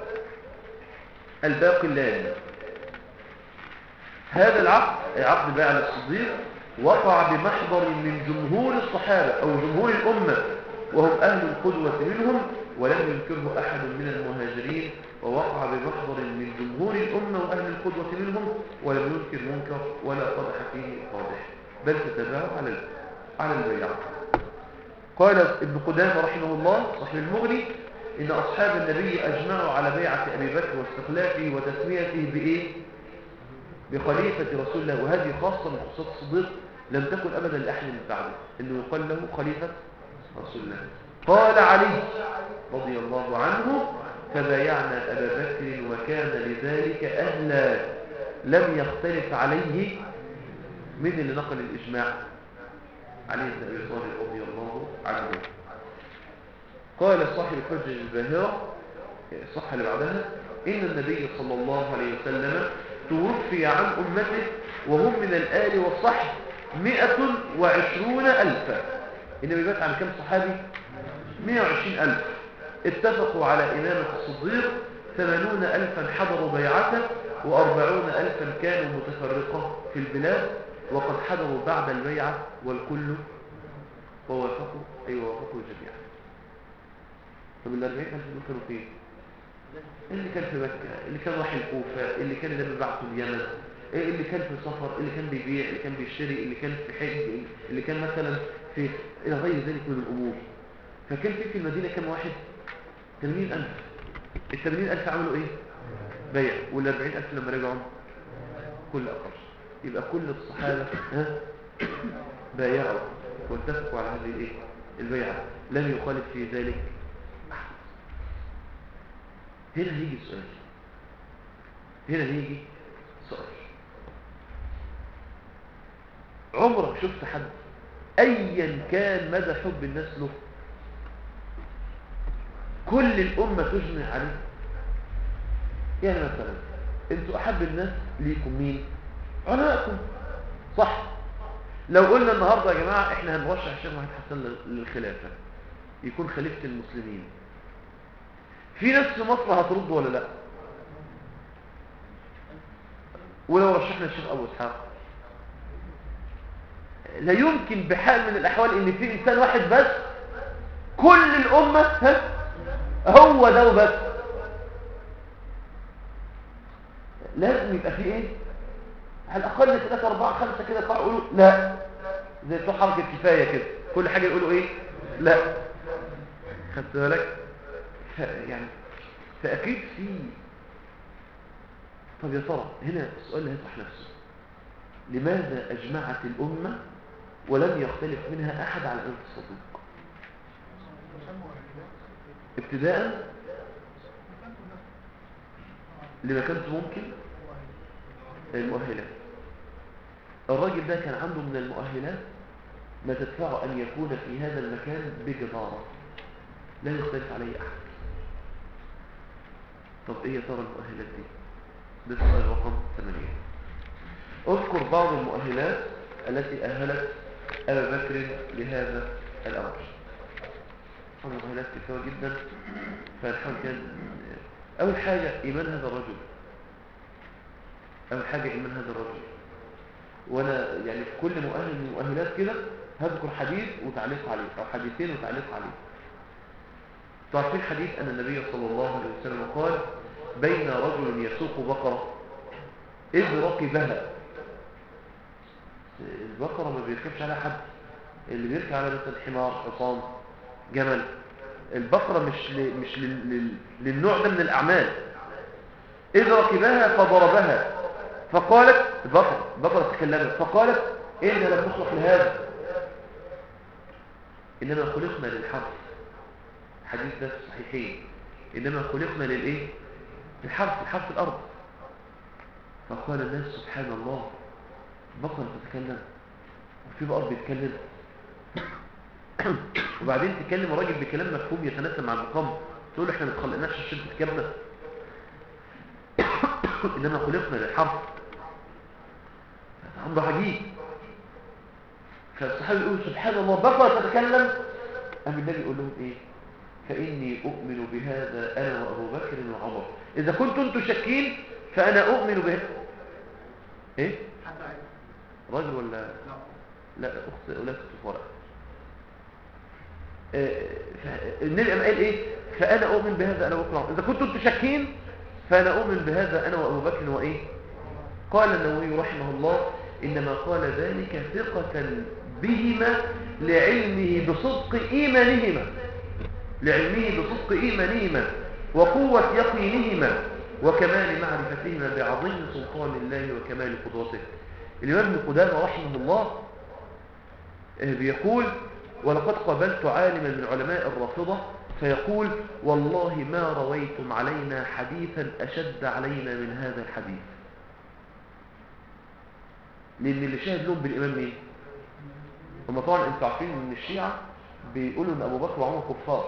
الباقلاني: هذا العقد، عقد البيعة للصديق، وقع بمحضر من جمهور الصحابة أو جمهور الأمة، وهم أهل القدوة منهم، ولم ينكره أحد من المهاجرين، ووقع بمحضر من جمهور الأمة وأهل القدوة منهم، ولم ينكر منكر ولا قدح فيه قادح، بل تتباعوا على البيعة. قال ابن قدامة رحمه الله صاحب المغني: إن أصحاب النبي أجمعوا على بيعة أبي بكر واستخلافه وتسميته بإيه؟ بخليفة رسول الله، وهذه خاصة من خصوصات الصديق، لم تكن أبدا لأحد من بعده إنه يقال له خليفة رسول الله. قال علي رضي الله عنه: فبايعنا أبا بكر وكان لذلك أهلا، لم يختلف عليه. من اللي نقل الإجماع؟ علي بن أبي طالب رضي الله عنه. قال صاحب الحجة الباهرة الصحة اللي بعدها: إن النبي صلى الله عليه وسلم توفي عن أمته وهم من الآل والصحب 120,000. النبي مات عن كم صحابي؟ 120,000. اتفقوا على إمامة الصديق 80,000 حضروا بيعته، و40,000 كانوا متفرقة في البلاد، وقد حضروا بعد البيعة والكل ووافقوا جميعا. طب ال 40,000 دول كانوا فين؟ اللي كان في مكة، اللي كان راح الكوفة، اللي كان لما بعثوا اليمن، اللي كان في سفر، اللي كان بيبيع، اللي كان بيشتري، اللي كان في حج، اللي كان مثلا في إلى غير ذلك من الأمور. فكان في المدينة كم واحد؟ 80,000. ال 80,000 عملوا إيه؟ بيع. وال 40,000 لما رجعوا كل أقر. يبقى كل الصحابة بايعوا واتفقوا على هذه البيعة، لم يخالف في ذلك أحد. هنا هيجي سؤال، عمرك شفت حد ايا كان مدى حب الناس له كل الامه تجمع عليه؟ يعني مثلا انتوا احب الناس ليكم مين؟ علماءكم، صح؟ لو قلنا النهارده يا جماعه احنا هنرشح الشيخ محمد حسن للخلافه يكون خليفه المسلمين، في ناس في مصر هترد ولا لا؟ ولو رشحنا الشيخ ابو اسحاق لا يمكن بحال من الاحوال ان في انسان واحد بس كل الامه هو ده وبس. لازم يبقى في ايه؟ على الاقل 3 4 5 كده يطلعوا يقولوا لا، زي بتوع حركه كفايه كده كل حاجه يقولوا ايه؟ لا. خدت بالك؟ يعني فاكيد في. طب يا ترى هنا السؤال اللي هيطرح نفسه، لماذا اجمعت الامه ولم يختلف منها احد على ان الصديق؟ ابتداء لما كانت ممكن المؤهلات. الراجل ده كان عنده من المؤهلات ما تدفعه أن يكون في هذا المكان بجدارة لا يختلف عليه أحد. طب إيه يا ترى المؤهلات دي؟ ده السؤال رقم 8. أذكر بعض المؤهلات التي أهلت أبا بكر لهذا الأمر. المؤهلات كثيرة جدا فنحاول كان. أول حاجة إيمان هذا الرجل، أول حاجة إيمان هذا الرجل. وأنا يعني في كل مؤهل من المؤهلات كده هذكر حديث وتعليق عليه أو حديثين وتعليق عليه. تعرفين حديث أن النبي صلى الله عليه وسلم قال: بين رجل يسوق بقرة إذ ركبها. البقرة ما بيركبش على حد، اللي بيركب على مثلا حمار، حصان، جمل. البقرة مش للنوع ده من الأعمال. إذ ركبها فضربها فقالت البقرة تكلمت فقالت: إننا لم نخلق لهذا، إنما خلقنا للحرث. حديث ده صحيحين. إنما خلقنا للإيه؟ الحرث الأرض. فقال الناس: سبحان الله، بقرة تتكلم وفي بقر بيتكلم. وبعدين تكلم الراجل بكلام مفهوم يتناسب مع المقام، تقول له احنا ما اتخلقناش عشان تتكلم، انما خلقنا للحرث. امر عجيب. فالصحابه يقولوا: سبحان الله، بقرة تتكلم. أم النبي يقول لهم ايه؟ فاني اؤمن بهذا انا وابو بكر وعمر. اذا كنتم انتم شاكين فانا اؤمن به. ايه؟ راجل ولا لا؟ اخت ولا ورقه. النبي قال ايه؟ فانا اؤمن بهذا انا وابو بكر. اذا كنتم انتم شاكين فانا اؤمن بهذا انا وابو بكر وايه. قال النووي رحمه الله: انما قال ذلك ثقة بهما لعلمه بصدق ايمانهما وقوة يقينهما وكمال معرفتهما بعظيم سلطان الله وكمال قدرته. الإمام ابن قدامة رحمه الله بيقول: ولقد قابلت عالما من علماء الرافضة فيقول: والله ما رويتم علينا حديثا أشد علينا من هذا الحديث. لأن اللي شاهد لهم بالإمام مين؟ هم طبعا انتوا عارفين ان الشيعة بيقولوا ان أبو بكر وعمر كفار،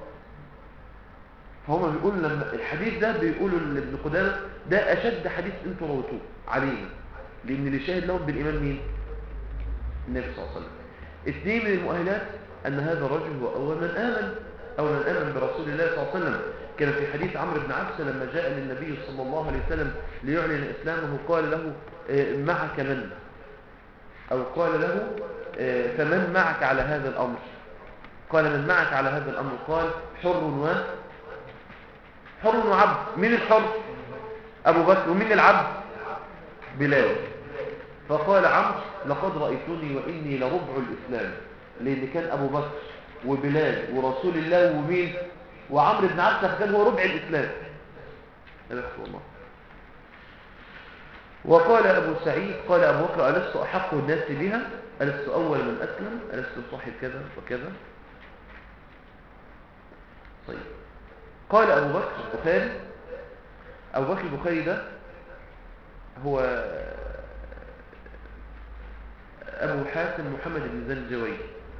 فهم بيقولوا لما الحديث ده بيقولوا لابن قدامة ده أشد حديث انتوا رويتوه علينا، لأن اللي شاهد لهم بالإمام مين؟ النبي صلى الله عليه وسلم. 2 من المؤهلات أن هذا الرجل هو أول من آمن برسول الله صلى الله عليه وسلم. كان في حديث عمرو بن عبسة لما جاء للنبي صلى الله عليه وسلم ليعلن إسلامه قال له: معك من؟ أو قال له: فمن معك على هذا الأمر؟ قال: من معك على هذا الأمر؟ قال: حر وعبد. من الحر؟ أبو بكر. ومن العبد؟ بلال. فقال عمرو: لقد رأيتني وإني لربع الإسلام، لأن كان أبو بكر وبلال ورسول الله ومين وعمرو بن عبسة كان هو ربع الإسلام. الله. وقال أبو سعيد: قال أبو بكر: ألست أحق الناس بها؟ ألست أول من أسلم؟ ألست صاحب كذا وكذا؟ طيب. قال أبو بكر البخاري ده هو أبو حاتم محمد بن زنجوي.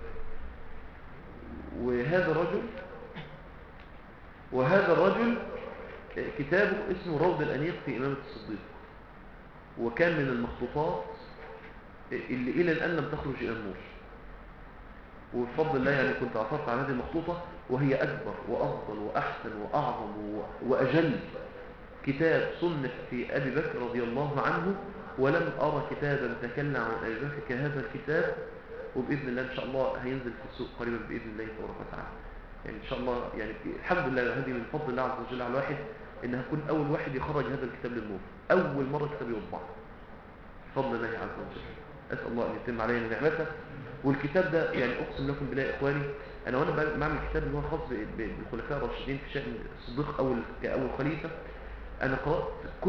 وهذا الرجل كتابه اسمه روض الأنيق في إمامة الصديق، وكان من المخطوطات اللي إلى الآن لم تخرج إلى النور، وبفضل الله يعني كنت عثرت على هذه المخطوطة، وهي أكبر وأفضل وأحسن وأعظم وأجل كتاب صنف في أبي بكر رضي الله عنه، ولم أرى كتابا تكلم عن أبي بكر كهذا الكتاب. وبإذن الله إن شاء الله هينزل في السوق قريبا بإذن الله تبارك وتعالى. يعني إن شاء الله يعني الحمد لله، هذه من فضل الله عز وجل على الواحد إنه هكون أول واحد يخرج هذا الكتاب للنور، أول مرة كتاب يطبع بفضل الله عز وجل. أسأل الله أن يتم علينا نعمته. والكتاب ده يعني أقسم لكم بالله يا إخواني، أنا وأنا بعمل الكتاب اللي هو خاص بالخلفاء الراشدين في شأن الصديق كأول خليفة، أنا قرأت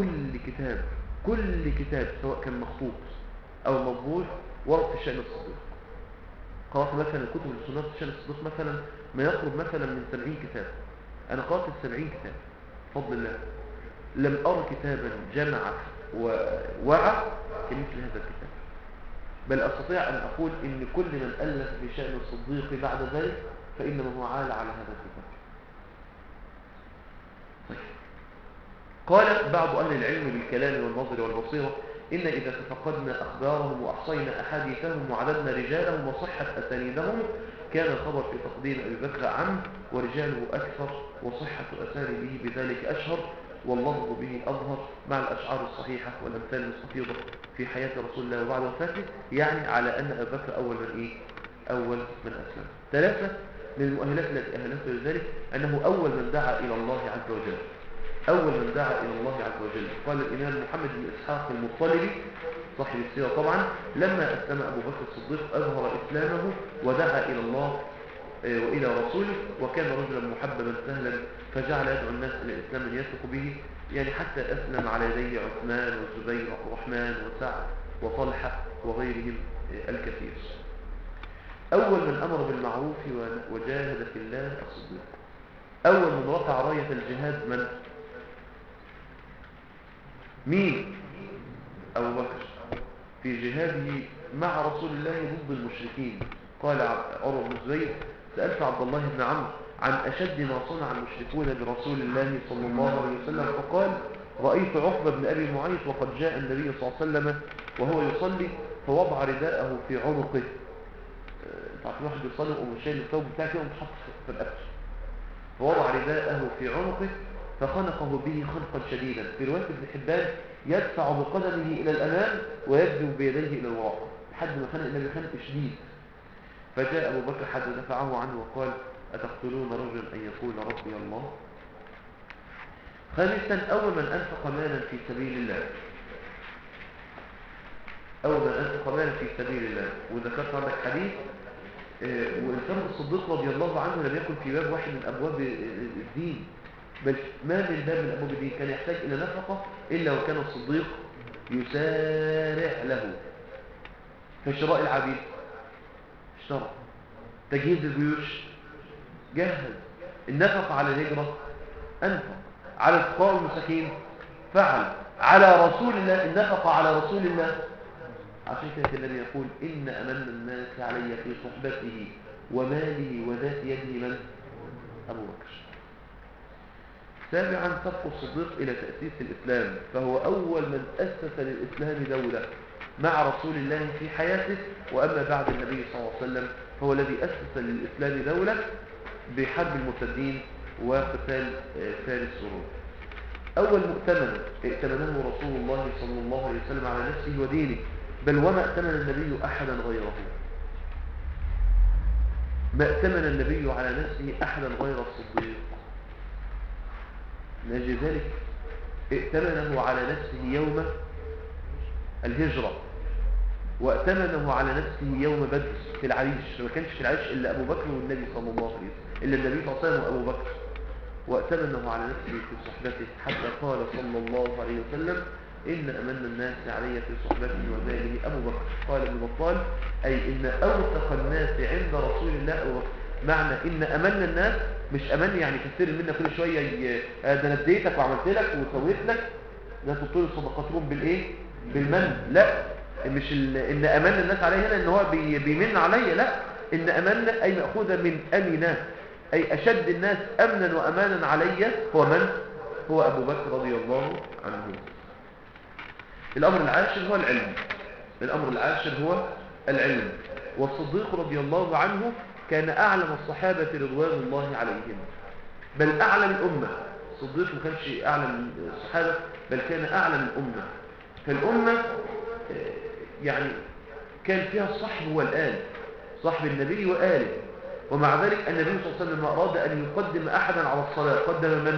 كل كتاب سواء كان مخطوط أو مطبوع ورد في شأن الصديق. قرأت مثلا كتب السنة في شأن الصديق مثلا ما يقرب مثلا من 70 كتاب. أنا قرأت 70 كتاب بفضل الله، لم أرى كتابا جمع ووعى كمثل هذا الكتاب. بل أستطيع أن أقول إن كل من ألف في شأن الصديق بعد ذلك فإنما هو عال على هذا الكتاب. طيب. قال بعض أهل العلم بالكلام والنظر والبصيرة إن إذا تفقدنا أخبارهم وأحصينا أحاديثهم وعددنا رجالهم وصحة أسانيدهم كان الخبر في تقديم أبي بكر عام ورجاله أكثر وصحة أسانيده بذلك أشهر واللفظ به أظهر مع الأشعار الصحيحة والأمثال المستفيضة في حياة رسول الله وبعد وفاته، يعني على أن أبي بكر أول من أسلم. 3 من المؤهلات التي أهلته لذلك أنه أول من دعا إلى الله عز وجل. قال الإمام محمد بن إسحاق المطلبي صاحب السيرة طبعا لما أسلم أبو بكر الصديق أظهر إسلامه ودعا إلى الله وإلى رسوله، وكان رجلا محببا سهلا فجعل يدعو الناس إلى الإسلام من يثق به، يعني حتى أسلم على يديه عثمان والزبير وعبد الرحمن وسعد وطلحة وغيرهم الكثير. أول من أمر بالمعروف وجاهد في الله الصديق. أول من رفع راية الجهاد مين؟ أبو بكر في جهاده مع رسول الله ضد المشركين. قال عروة بن الزبير سألت عبد الله بن عمرو عن أشد ما صنع المشركون برسول الله صلى الله عليه وسلم، فقال رأيت عقبة بن أبي معيط وقد جاء النبي صلى الله عليه وسلم وهو يصلي فوضع رداءه في عنقه. تعرفين واحد يصلي ومشايل الثوب بتاعه كده ومتحط في الأكل، فوضع رداءه في عنقه فخنقه به خنقا شديدا. في رواية ابن حبان يدفع بقدمه إلى الأمام ويجذب بيديه إلى الوراء لحد ما خنق النبي خنق شديد. فجاء أبو بكر حتى دفعه عنه وقال أتقتلون رجلا أن يقول ربي الله؟ 5 أول من أنفق مالا في سبيل الله. وذكرت عندك حديث وإنسان الصديق رضي الله عنه لم يكن في باب واحد من أبواب الدين، بل ما من باب من أبواب الدين كان يحتاج إلى نفقة إلا وكان الصديق يسارع له. في شراء العبيد اشترى، تجهيز الجيوش جهز، النفقة على الهجرة أنفق، على الفقراء والمساكين فعل، على رسول الله النفقة على رسول الله. عشان كده النبي يقول إن أمن الناس علي في صحبته وماله وذات يده من؟ أبو بكر. 7 سبق الصديق إلى تأسيس الإسلام، فهو أول من أسس للإسلام دولة مع رسول الله في حياته، وأما بعد النبي صلى الله عليه وسلم فهو الذي أسس للإسلام دولة بحرب المرتدين وقتال فارس والروم. أول مؤتمن ائتمنه رسول الله صلى الله عليه وسلم على نفسه ودينه، بل وما ائتمن النبي أحدا غيره. ما ائتمن النبي على نفسه أحدا غير الصديق. نجد ذلك ائتمنه على نفسه يوم الهجرة، وائتمنه على نفسه يوم بدر في العريش، فما كانش في العريش إلا أبو بكر والنبي صلى الله عليه وسلم، إلا النبي صلى الله عليه وسلم وأبو بكر. وائتمنه على نفسه في صحبته حتى قال صلى الله عليه وسلم إن أمن الناس علي في صحبته وماله أبو بكر. قال ابن بطال أي إن أوثق الناس عند رسول الله أبو بكر. معنى إن أمن الناس مش أمن يعني كثير منا كل شوية ده أنا اديتك وعملت لك وسويت لك، لا تبطلوا صدقاتكم بالايه؟ بالمن. لا، مش ان امن الناس عليه هنا ان هو بيمن علي، لا، ان امن اي ماخوذه من امنه، اي اشد الناس امنا وامانا علي هو من؟ هو ابو بكر رضي الله عنه. الامر العاشر هو العلم. الامر العاشر هو العلم. والصديق رضي الله عنه كان اعلم الصحابه رضوان الله عليهم، بل اعلم الامه. الصديق ما كانش اعلم الصحابه، بل كان اعلم الامه. فالامه يعني كان فيها الصحب والآل، صحب النبي وآله. ومع ذلك النبي صلى الله عليه وسلم لما أراد أن يقدم أحدا على الصلاة قدم من؟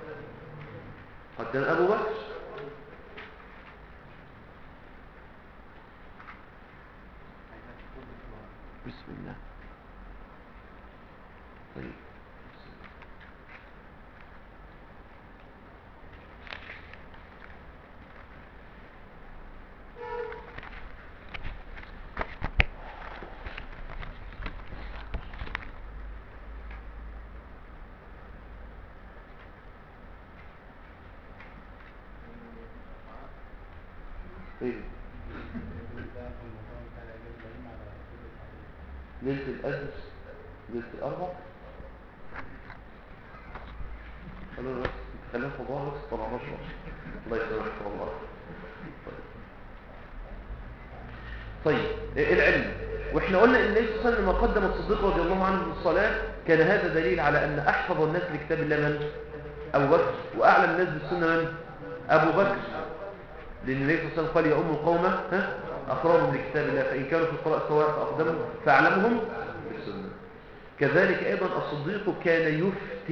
قدم أبو بكر. بسم الله. طيب طيب ليلة القدر، ليلة الأربع، خلينا فضاء بس 17. الله يسلمك والله. طيب العلم. واحنا قلنا ان النبي صلى الله عليه وسلم لما قدم الصديق رضي الله عنه في الصلاة كان هذا دليل على ان احفظ الناس لكتاب الله من؟ ابو بكر. واعلم الناس بالسنة من؟ ابو بكر. لأن النبي صلى الله عليه وسلم قال يا أم القوم أقربهم لكتاب الله، فإن كانوا في القراءة سواء فأقدمهم فأعلمهم بالسنة. كذلك أيضا الصديق كان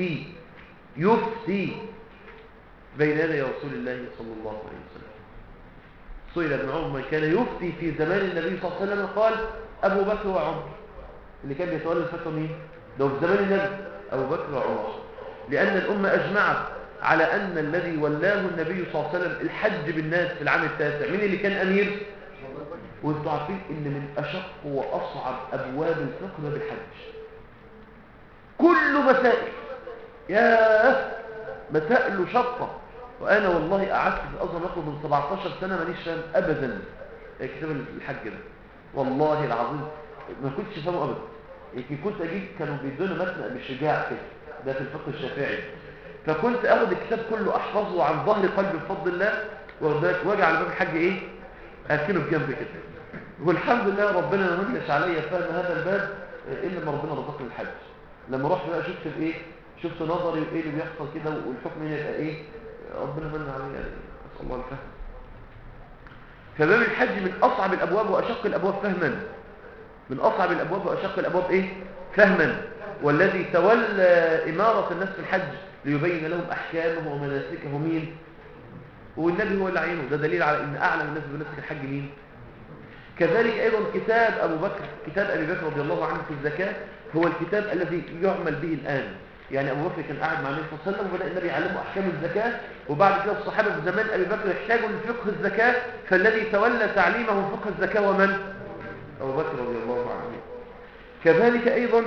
يفتي بين يدي رسول الله صلى الله عليه وسلم. سئل ابن عمر من كان يفتي في زمان النبي صلى الله عليه وسلم، قال أبو بكر وعمر. اللي كان بيتولى الفتوى مين؟ ده في زمان النبي أبو بكر وعمر، لأن الأمة أجمعت على أن الذي ولاه النبي صلى الله عليه وسلم الحج بالناس في العام التاسع، مين اللي كان أمير؟ وانتوا عارفين ان من أشق وأصعب أبواب الفقه باب الحج. كل مسائل، ياه مسائل شقة. وأنا والله قعدت في الأزهر أخذ من 17 سنة مانيش فاهم أبدا كتاب الحج ده، والله العظيم ما كنتش فاهمه أبدا. يمكن كنت أجيب، كانوا بيدونا متن بالشجاع كده، ده في الفقه الشافعي، فكنت اخد الكتاب كله احفظه عن ظهر قلب بفضل الله، واجي على باب الحج ايه اركنه بجنب كده. والحمد لله ربنا ما منش عليا فهم هذا الباب الا لما ربنا رزقني الحج. لما رحت بقى شفت الايه، شفت نظري وايه اللي بيحصل كده والحكم هنا يبقى ايه، ربنا من عليا يعني. اسال الله الفهم. فباب الحج من اصعب الابواب واشق الابواب فهما، من اصعب الابواب واشق الابواب ايه فهما. والذي تولى اماره الناس في الحج ليبين لهم احكامه ومناسكه مين؟ والنبي هو اللي عينه. ده دليل على ان اعلم الناس بمناسك الحج مين؟ كذلك ايضا كتاب ابو بكر، كتاب ابي بكر رضي الله عنه في الزكاه هو الكتاب الذي يعمل به الان. يعني ابو بكر كان قاعد مع النبي صلى الله عليه وسلم وبدا النبي يعلمه احكام الزكاه، وبعد كده الصحابه في زمان ابي بكر يحتاجوا لفقه الزكاه، فالذي تولى تعليمه فقه الزكاه ومن؟ ابو بكر رضي الله عنه. كذلك ايضا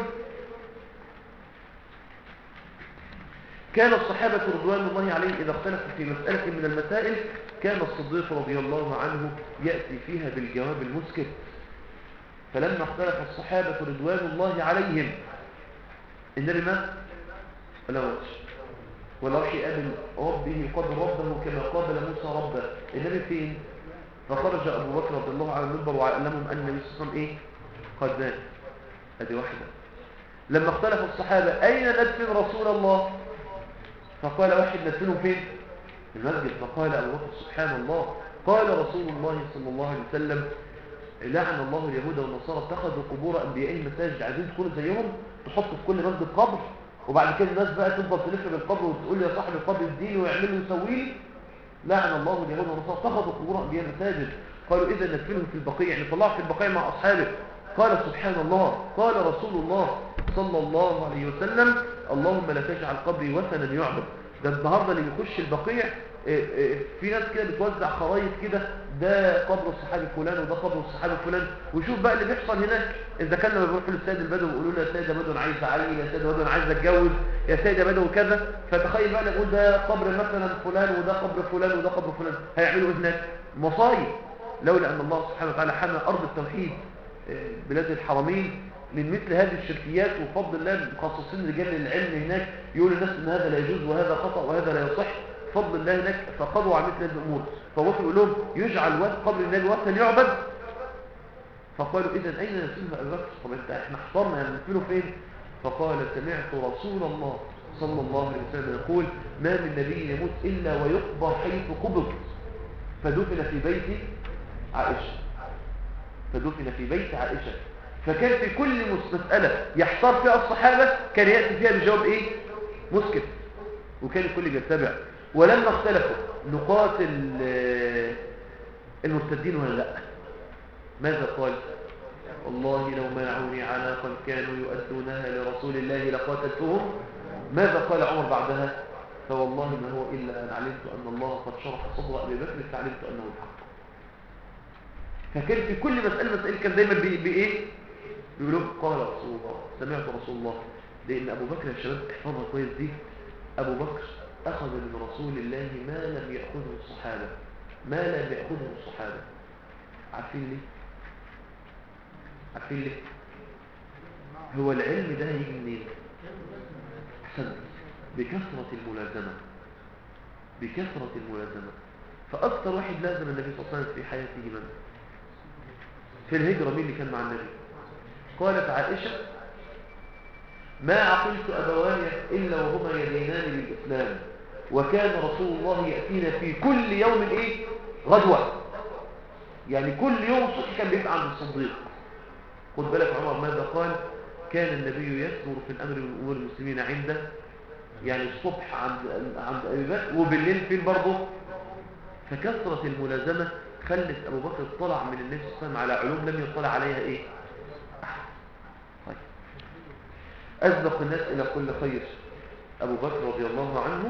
كان الصحابة رضوان الله عليهم إذا اختلفوا في مسألة من المسائل كان الصديق رضي الله عنه يأتي فيها بالجواب المسكت. فلما اختلف الصحابة رضوان الله عليهم النبي مات ولا ماتش؟ ولا راح يقابل ربه يقابل ربه كما قابل موسى ربه. النبي فين؟ فخرج أبو بكر رضي الله عنه المنبر وعلمهم أن النبي صلى الله عليه وسلم إيه؟ قد مات. هذه واحدة. لما اختلف الصحابة أين ندفن رسول الله؟ فقال واحد ندفنه فين؟ في المسجد. فقال أبو بكر سبحان الله، قال رسول الله صلى الله عليه وسلم لعن الله اليهود والنصارى اتخذوا قبور أنبيائهم مساجد. عايزين تكونوا زيهم تحطوا في كل مسجد قبر، وبعد كده الناس بقى تفضل تلف بالقبر وتقول يا صاحب القبر اديني ويعملوا ويسوي. لعن الله اليهود والنصارى اتخذوا قبور أنبيائهم مساجد. قالوا إذا ندفنهم في البقيع، يعني طلعوا في البقيع مع أصحابه. قال سبحان الله، قال رسول الله صلى الله عليه وسلم اللهم لا تجعل قبري وثنا يعبد. ده النهارده اللي بيخش البقيع في ناس كده بتوزع خرايط كده، ده قبر الصحابي فلان وده قبر الصحابي فلان، وشوف بقى اللي بيحصل هناك. اذا كان لما بيروحوا للسيد البدوي ويقولوا له يا سيد يا بدوي انا عايز اعين، يا سيد يا بدوي انا عايز اتجوز، يا سيد يا بدوي كذا، فتخيل بقى يقول ده قبر مثلا فلان وده قبر فلان وده قبر فلان، هيعملوا ايه هناك؟ مصايب. لولا ان الله سبحانه وتعالى حمى ارض التوحيد بلاد الحرمين من مثل هذه الشركيات، وفضل الله مخصصين رجال العلم هناك يقول للناس ان هذا لا يجوز وهذا خطأ وهذا لا يصح، فضل الله هناك فقضوا على مثل هذه الامور. فوقفوا يقول لهم يجعل قبر النبي وثن يعبد، فقالوا اذا اين نسيبه ابي بكر؟ طب احنا احترنا يعني نسيبه فين؟ فقال سمعت رسول الله صلى الله عليه وسلم يقول ما من نبي يموت الا ويقبر حيث قبر، فدفن في بيت عائشه، فدفن في بيت عائشه. فكان في كل مسألة يحتار فيها الصحابة كان يأتي فيها بجواب ايه؟ مسكت، وكان الكل بيتبع. ولما اختلفوا نقاتل المرتدين ولا لا، ماذا قال؟ والله لو منعوني عناقا كانوا يؤدونها لرسول الله لقاتلتهم. ماذا قال عمر بعدها؟ فوالله ما هو إلا أن علمت أن الله قد شرح صدر أبي بكر فعلمت أنه الحق. فكان في كل مسألة كان دايما بإيه؟ بيقولوا قال رسول الله، سمعت رسول الله. لأن أبو بكر يا شباب احفظها كويس دي، أبو بكر أخذ من رسول الله ما لم يأخذه الصحابة، ما لم يأخذه الصحابة. عارفين ليه؟ عارفين ليه؟ هو العلم ده هيجي منين؟ أحسنت، بكثرة الملازمة، بكثرة الملازمة. فأكثر واحد لازم النبي صلى الله عليه وسلم في حياته من؟ في الهجرة مين اللي كان مع النبي؟ قالت عائشة ما عقلت أبواي إلا وهما يدينان بالإسلام، وكان رسول الله يأتينا في كل يوم إيه؟ غدوة، يعني كل يوم صبح كان بيبقى عند الصديق. خد بالك عمر ماذا قال؟ كان النبي يسمر في الأمر من أمور المسلمين عنده، يعني الصبح عند أبي بكر، وبالليل فين برضه. فكثرة الملازمة خلت أبو بكر اطلع من النبي صلى الله عليه وسلم على علوم لم يطلع عليها إيه؟ طيب. أسبق الناس إلى كل خير أبو بكر رضي الله عنه.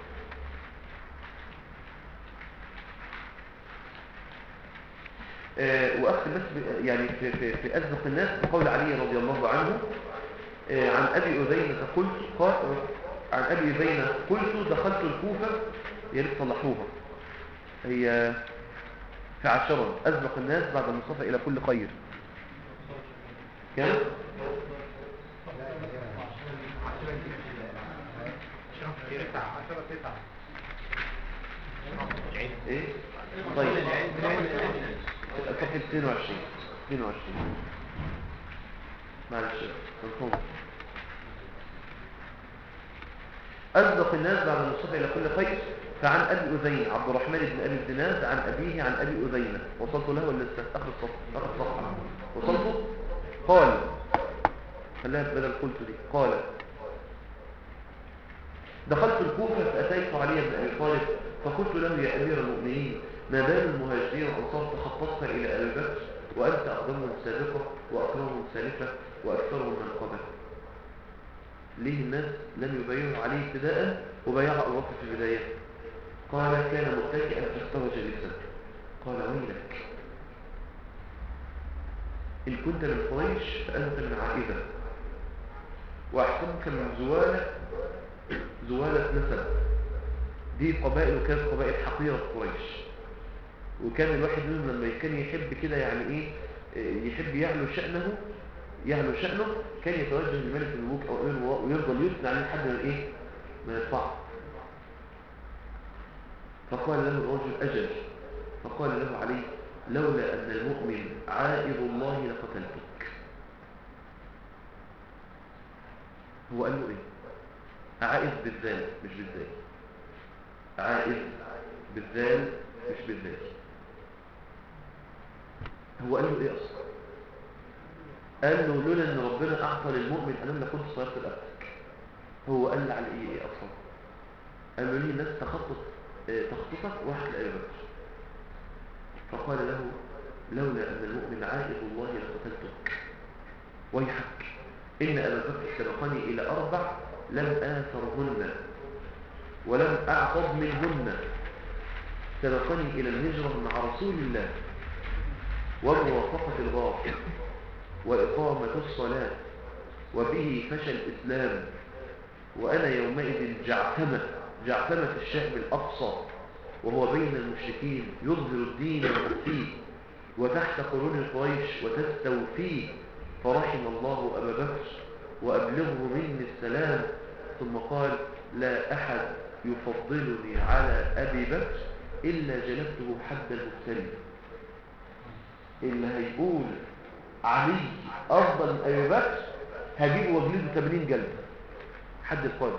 وأختم بس يعني في أسبق الناس بقول علي رضي الله عنه عن أبي أذينة قلت عن أبي أذينة قلت دخلت الكوفة، يا ريت صلحوها هي في عشرة. أسبق الناس بعد المصطفى إلى كل خير كم؟ ايه طيب صفحة 22 معلش مفهوم. أصدق الناس بعد المصطفى إلى كل خير. فعن أبي أذين عبد الرحمن بن أبي الزناد عن أبيه عن أبي أذينة. وصلت له ولا لسه؟ آخر الصفحة وصلت. قال خليها بدل قلت دي. قال دخلت الكوفة فأتيت علي بن أبي طالب فقلت له يا أمير المؤمنين ما بال المهاجرين والأنصار تخططت إلى أبي بكر وأنت أقدمهم سابقة وأكرمهم سالفة وأكثرهم منقبة؟ ليه الناس لم يبايعوا عليه ابتداء وبايعوا أبو بكر في البداية؟ قال كان متكئا فاستوى جالسا. قال ويلك إن كنت من قريش فأنت من عائدة وأحسنك من زوالة نسب. دي قبائل وكانت قبائل حقيرة في قريش، وكان الواحد منهم لما كان يحب كده يعني ايه يحب يعلو شأنه كان يتوجه لملك الملوك او امير الوراء ويفضل يثني عليه لحد ما ايه ما يطلع. فقال له الرجل اجل. فقال له عليه لولا ان المؤمن عائد الله لقتلتك. هو قال له ايه؟ عائد بالذال مش بالذال، عائد بالذال مش بالذال. هو قال له ايه اصلا؟ قال له لولا ان ربنا اعطى للمؤمن انا لكنت صيرت الابتك. هو قال له على ايه اصلا؟ قال له ليه الناس تخططك واحد لأبي بكر. فقال له لولا ان المؤمن عائد الله لقتلتك ويحك ان ابا بكر سبقني الى 4 لم آثرهن ولم اعقب منهن سبقني إلى الهجرة مع رسول الله وموافقة الغار وإقامة الصلاة، وبه فشى الإسلام، وأنا يومئذ جعثمة الشعب الأقصى، وهو بين المشركين يظهر الدين ويخفيه، وتحت قرون قريش وتستوفيه، فرحم الله أبا بكر وأبلغه مني السلام. ثم قال: لا أحد يفضلني على أبي بكر إلا جلبته حد المبتلي. اللي هيقول علي أفضل من أبي بكر هجيبه واجلده 80 جلدة حد القاذف.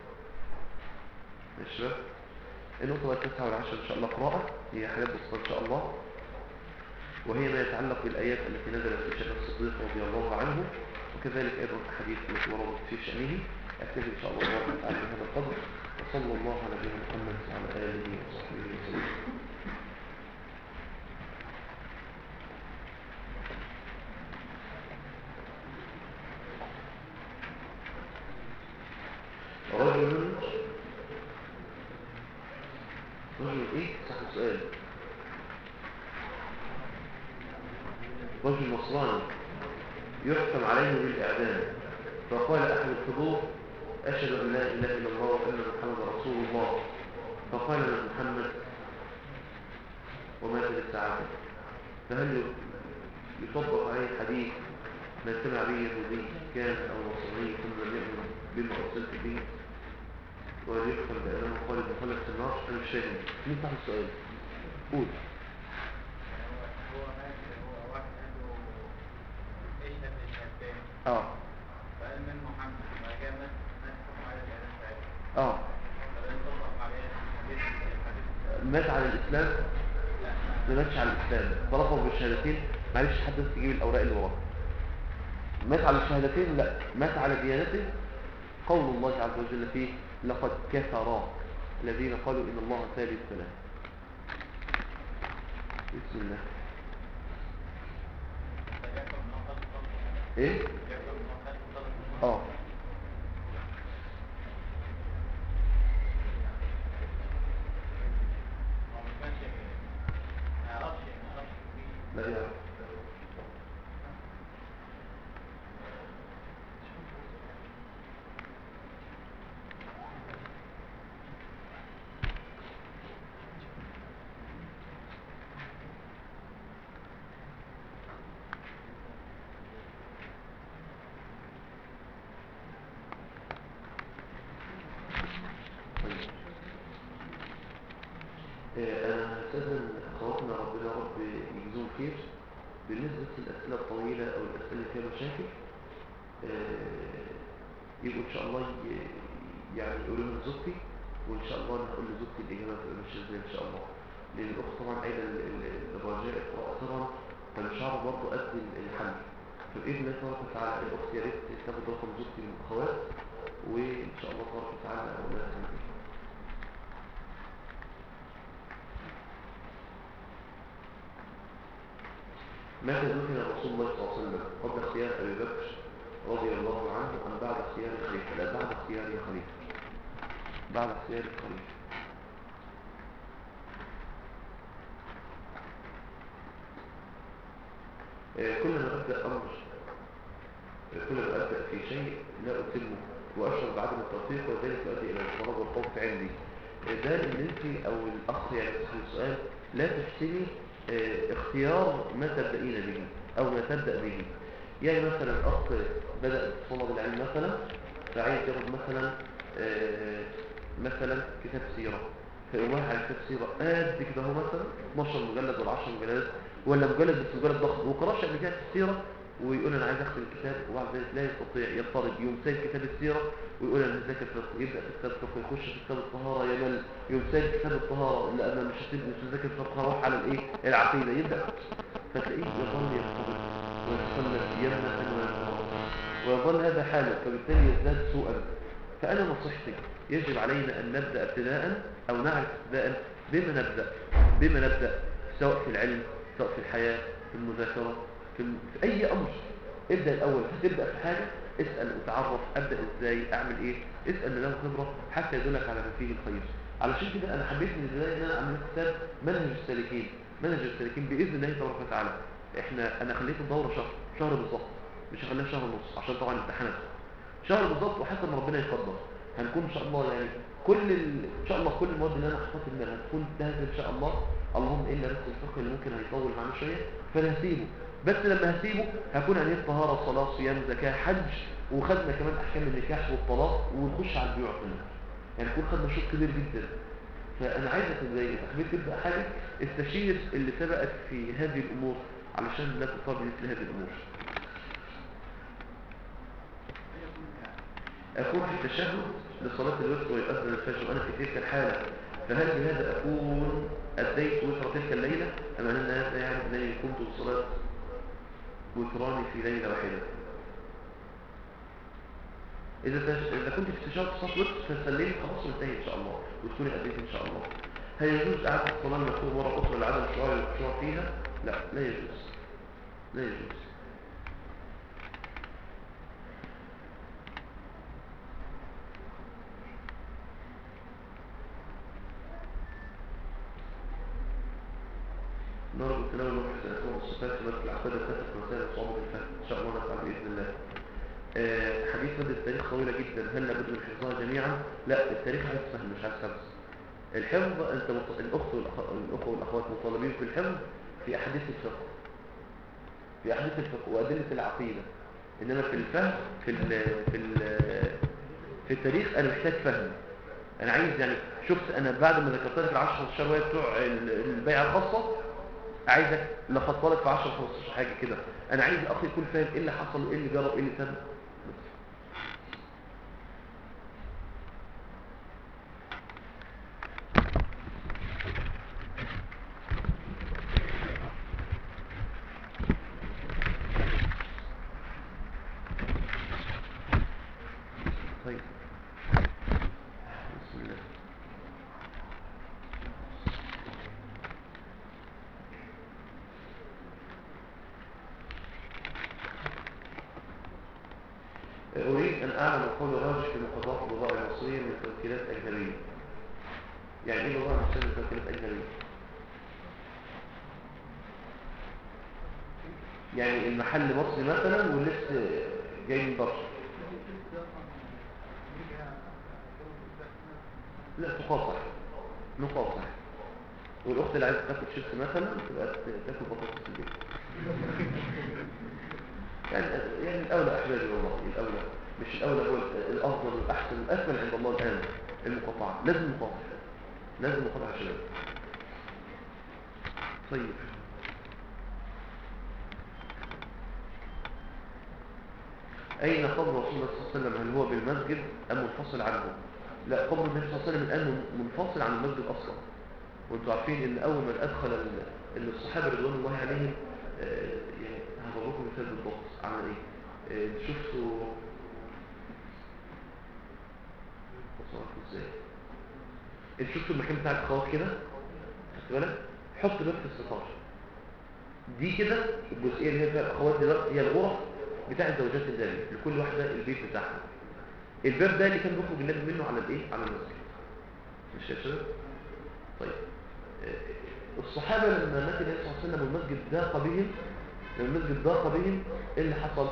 ماشي بقى. النقطة 9 والعشر إن شاء الله قراءة، هي حاجات بسيطة إن شاء الله، وهي ما يتعلق بالآيات التي نزلت في شأن الصديق رضي الله عنه، وكذلك أيضا أحاديث التي وردت في شأنه. أكتب إن شاء الله تعالى هذا القدر، وصلى الله على نبينا محمد وعلى آله وصحبه وسلم. رجل إيه؟ صح السؤال. رجل نصراني يحكم عليه بالإعدام، فقال أحد الحضور: أشهد أن لا إله إلا الله وأن محمد رسول الله. فقال له محمد: ومات للسعادة. فهل يطبق عليه حديث من سمع به يهودي كان أو نصراني ثم لم يؤمن بما أرسلت به وهل يحكم بأنه خالد مخلد في النار؟ أنا مش فاهم. مين صح السؤال؟ قول. فقال من محمد وجاء مات حكم على الإعلام ساعتها. مات على الإسلام؟ ما ماتش على الإسلام، طلقوا بالشهادتين. معلش حد تجيب الأوراق اللي وراه. مات على الشهادتين؟ لا، مات على ديانته. قول الله عز وجل فيه: لقد كفر الذين قالوا إن الله ثالث ثلاثة. بسم الله. ايه؟ لا يعرف. أنا أستاذن أخواتنا ربنا رب يجزون خير. بالنسبة للأسئلة الطويلة أو الأسئلة اللي فيها مشاكل، يبقوا إن شاء الله يعني يقولوا لهم زوجتي، وإن شاء الله أنا هقول لزوجتي الإجابة مش إزاي إن شاء الله. لأن الأخت طبعا قايلة الرجاء إقراء سرا، فمش هعرف برضه أدي الحل. فبإذن الله تبارك وتعالى الأخت يا ريت تاخد رقم زوجتي من الأخوات، وإن شاء الله تبارك وتعالى أولادها. ماذا ذكر رسول الله صلى الله عليه وسلم قبل اختيار أبي بكر رضي الله عنه أم بعد اختيار الخليفة؟ لا، بعد اختيار الخليفة. بعد اختيار الخليفة. كل ما أبدأ أمر، كل ما أبدأ في شيء لا أتمه وأشعر بعدم التوفيق، وذلك يؤدي إلى الفراغ والخوف عندي. ده اللي أنت أو الأخ يعني صاحب السؤال لا تحسني اختيار ما تبدأين به أو ما تبدأ به. يعني مثلا أخ بدأ طلب العلم مثلا، فعايز ياخد مثلا كتاب سيرة، فيقوم رايح على كتاب سيرة قد كده هو مثلا 12 مجلد ولا 10 مجلدات ولا مجلد، بس مجلد ضخم وقراش قبل كده في السيرة، ويقول أنا عايز أختم الكتاب، وبعد ذلك لا يستطيع يضطرب، يوم سايب كتاب السيرة ويقول أنا هذاكر فقه، يبدأ في كتاب الفقه، يخش في كتاب الطهارة، يمل، يوم سايب كتاب الطهارة، لا أنا مش هذاكر فقه، هروح على الإيه العقيدة، يبدأ فتلاقيه يظل يضطرب ويتخلف يمنع ويظل هذا حاله، فبالتالي يزداد سوءا. فأنا نصيحتي يجب علينا أن نبدأ ابتداء أو نعرف ابتداء بما نبدأ سواء في العلم، سواء في الحياة، في المذاكرة، في أي أمر. ابدأ الأول، تبدأ في حاجة اسأل وتعرف أبدأ إزاي، أعمل إيه، اسأل من له خبرة حتى يدلك على ما فيه الخير. علشان كده انا حبيت من البدايه ان انا اعمل كتاب منهج السالكين باذن الله تبارك وتعالى. انا خليت الدوره شهر بالظبط، مش هخليها شهر ونص عشان طبعا امتحانات. شهر بالظبط، وحسب ما ربنا يقدر هنكون ان شاء الله يعني ان شاء الله كل المواد اللي انا حطيتها في دماغي هتكون انتهت ان شاء الله. اللهم الا بس الفقه اللي ممكن هيطول معانا شويه فانا هسيبه، بس لما هسيبه هكون انهيت طهاره، صلاه، صيام، زكاه، حج، وخدنا كمان احكام النكاح والطلاق، ونخش على البيوع كلها. يعني نكون خدنا شوط كبير جدا. فانا عايزك زي حبيت تبدا حاجه استشير اللي سبقك في هذه الامور علشان لا تصاب مثل هذه الامور. أكون في التشهد لصلاة الوتر ويؤذن الفجر وأنا في تلك الحالة، فهل بهذا أكون أديت وتر تلك الليلة أم أن هذا يعني أنني كنت الصلاة وتراني في ليلة واحدة؟ إذا كنت في التشهد صلاة وتر فسلمي خلاص وانتهي إن شاء الله وتكوني أديت إن شاء الله. هل يجوز إعادة الصلاة المكتوبة مرة أخرى لعدم الشعور فيها؟ لا يجوز، لا يجوز. نرجو التناول المبحث الأسماء والصفات ومثل العقيدة الثلاثة في مسائل صعوبة الفهم إن شاء الله نفعل بإذن الله. حديث مادة التاريخ طويلة جدا، هل لابد من حفظها جميعا؟ لا، التاريخ عايز فهم مش عايز حفظ. الحفظ أنت الأخوة والأخوات مطالبين في الحفظ في أحاديث الفقه وأدلة العقيدة، إنما في الفهم في التاريخ أنا محتاج فهم. أنا عايز يعني شفت أنا بعد ما ذكرت لك ال10-15 رواية بتوع البيعة الخاصة، عايزك لخصت لك في 10-15 حاجة كده. أنا عايز الأخ يكون فاهم إيه اللي حصل وإيه اللي جرى وإيه اللي تم. طيب بسم الله. أريد أن أعلم قول الراجح في مقاطعة البضائع المصرية من توكيلات أجنبية. يعني إيه بضائع مصرية من توكيلات أجنبية؟ يعني المحل مصري مثلا ولسه جاي من بره. لا تقاطع، نقاطع. والأخت اللي عايزة تاكل شيبس مثلا تبقى تاكل بطاطس في البيت. يعني الأولى أحبابي والله، الأولى مش الأولى، هو الأفضل والأحسن والأكمل عند الله الآن المقاطعة. لازم نقاطع شباب. طيب أين قبر رسول الله صلى الله عليه وسلم؟ هل هو بالمسجد أم منفصل عنه؟ لا، قبر النبي صلى الله عليه وسلم الآن منفصل عن المسجد أصلا. وانتوا عارفين ان اول ما ادخل ان الصحابه رضوان الله عليهم يعني هضربكم مثال بالضبط عمل ايه. شفتوا تصرفوا ازاي؟ انتوا شفتوا المكان بتاع الخواص كده، خدت بالك؟ حط باب في الستار دي كده، الجزئيه اللي هي فيها الاخوات دلوقتي هي الغرف بتاع زوجات النبي، لكل واحده البيت بتاعها. الباب ده اللي كان بيخرج النبي منه على الايه، على المسجد. مش يا شباب؟ طيب الصحابة لما مات النبي صلى الله عليه وسلم والمسجد ضاق بهم، ايه اللي حصل؟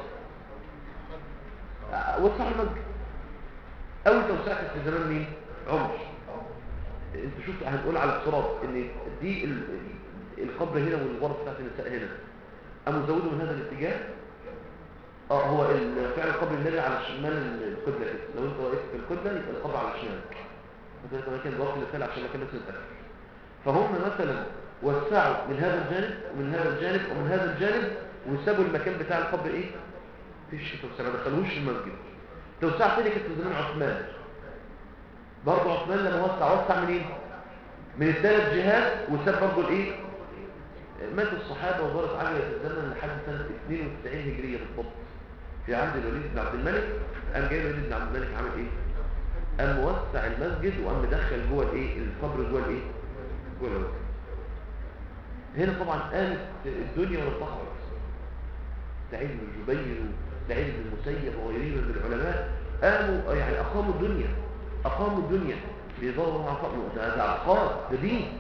وسعوا المسجد. اول توسعة في زمان مين؟ عمر. انت شوف هنقول على افتراض ان دي القبر هنا والغرف بتاعت النساء هنا، قاموا زودوا من هذا الاتجاه. هو فعلا قبر النبي على شمال القبلة كده، لو انت واقف في القبلة يبقى القبر على شمالك، مثلا كان ضرب النساء عشان مكان بس نتأكد. فهم مثلا وسعوا من هذا الجانب ومن هذا الجانب ومن هذا الجانب، وسابوا المكان بتاع القبر ايه؟ فيش توسع، ما دخلوش في المسجد. توسع تاني كانت في زمان عثمان. برضه عثمان لما وسع منين؟ من الثلاث جهات، وساب برضه الايه؟ مات الصحابه وظهرت عجله الزمن لحد سنه 92 هجريه بالضبط، في عهد الوليد بن عبد الملك. قام جاي الوليد بن عبد الملك عمل ايه؟ قام موسع المسجد وقام مدخل جوه الايه؟ القبر جوه الايه؟ جوه المسجد. هنا طبعا قامت الدنيا وانتحرت. سعيد بن جبير وسعيد بن المسيب وغيرهم من العلماء قاموا يعني اقاموا الدنيا، أقاموا الدنيا بيدوروا على فقر، ده عقار، ده دين.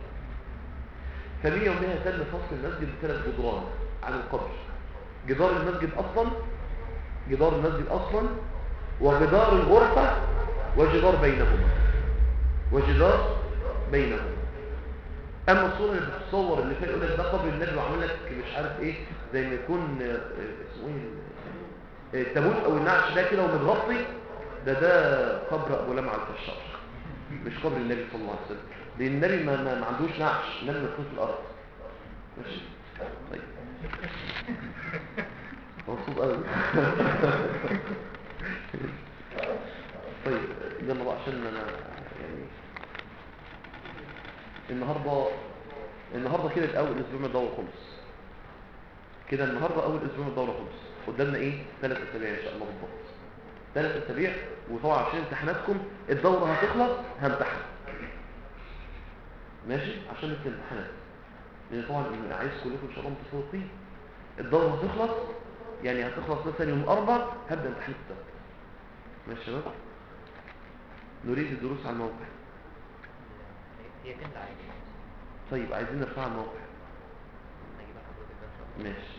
فمية يوميها تم فصل المسجد بثلاث جدران عن القبر. جدار المسجد أصلا، جدار المسجد أصلا، وجدار الغرفة، وجدار بينهما، وجدار بينهما. أما الصورة اللي بتتصور اللي فيها يقول لك ده قبر النبي وعامل لك مش عارف إيه، زي ما يكون اسمه إيه التابوت أو النعش ده كده ومتغطي، ده قبر أبو لمعة الفشار، مش قبر النبي صلى الله عليه وسلم. لأن النبي ما عندوش نعش، النبي مدفون في الأرض. ماشي. طيب مبسوط قوي. طيب يلا بقى عشان انا يعني النهارده كده الاول اسبوع من الدوره خلص كده. النهارده اول اسبوع من الدوره خلص. قدامنا ايه 3 اسابيع ان شاء الله بالضبط، 3 اسابيع. وطبعا عشان امتحاناتكم الدوره هتخلص همتحن، ماشي، عشان الامتحانات، لان طبعا عايز كلكم ان شاء الله متفوقين. الدوره هتخلص يعني هتخلص مثلا يوم الاربعاء، هبدا امتحان السبت. ماشي يا شباب، نريد الدروس على الموقع. هي تملى عادي. طيب عايزين نرفعها على الموقع. نجيب حضرتك ده ان شاء الله. ماشي.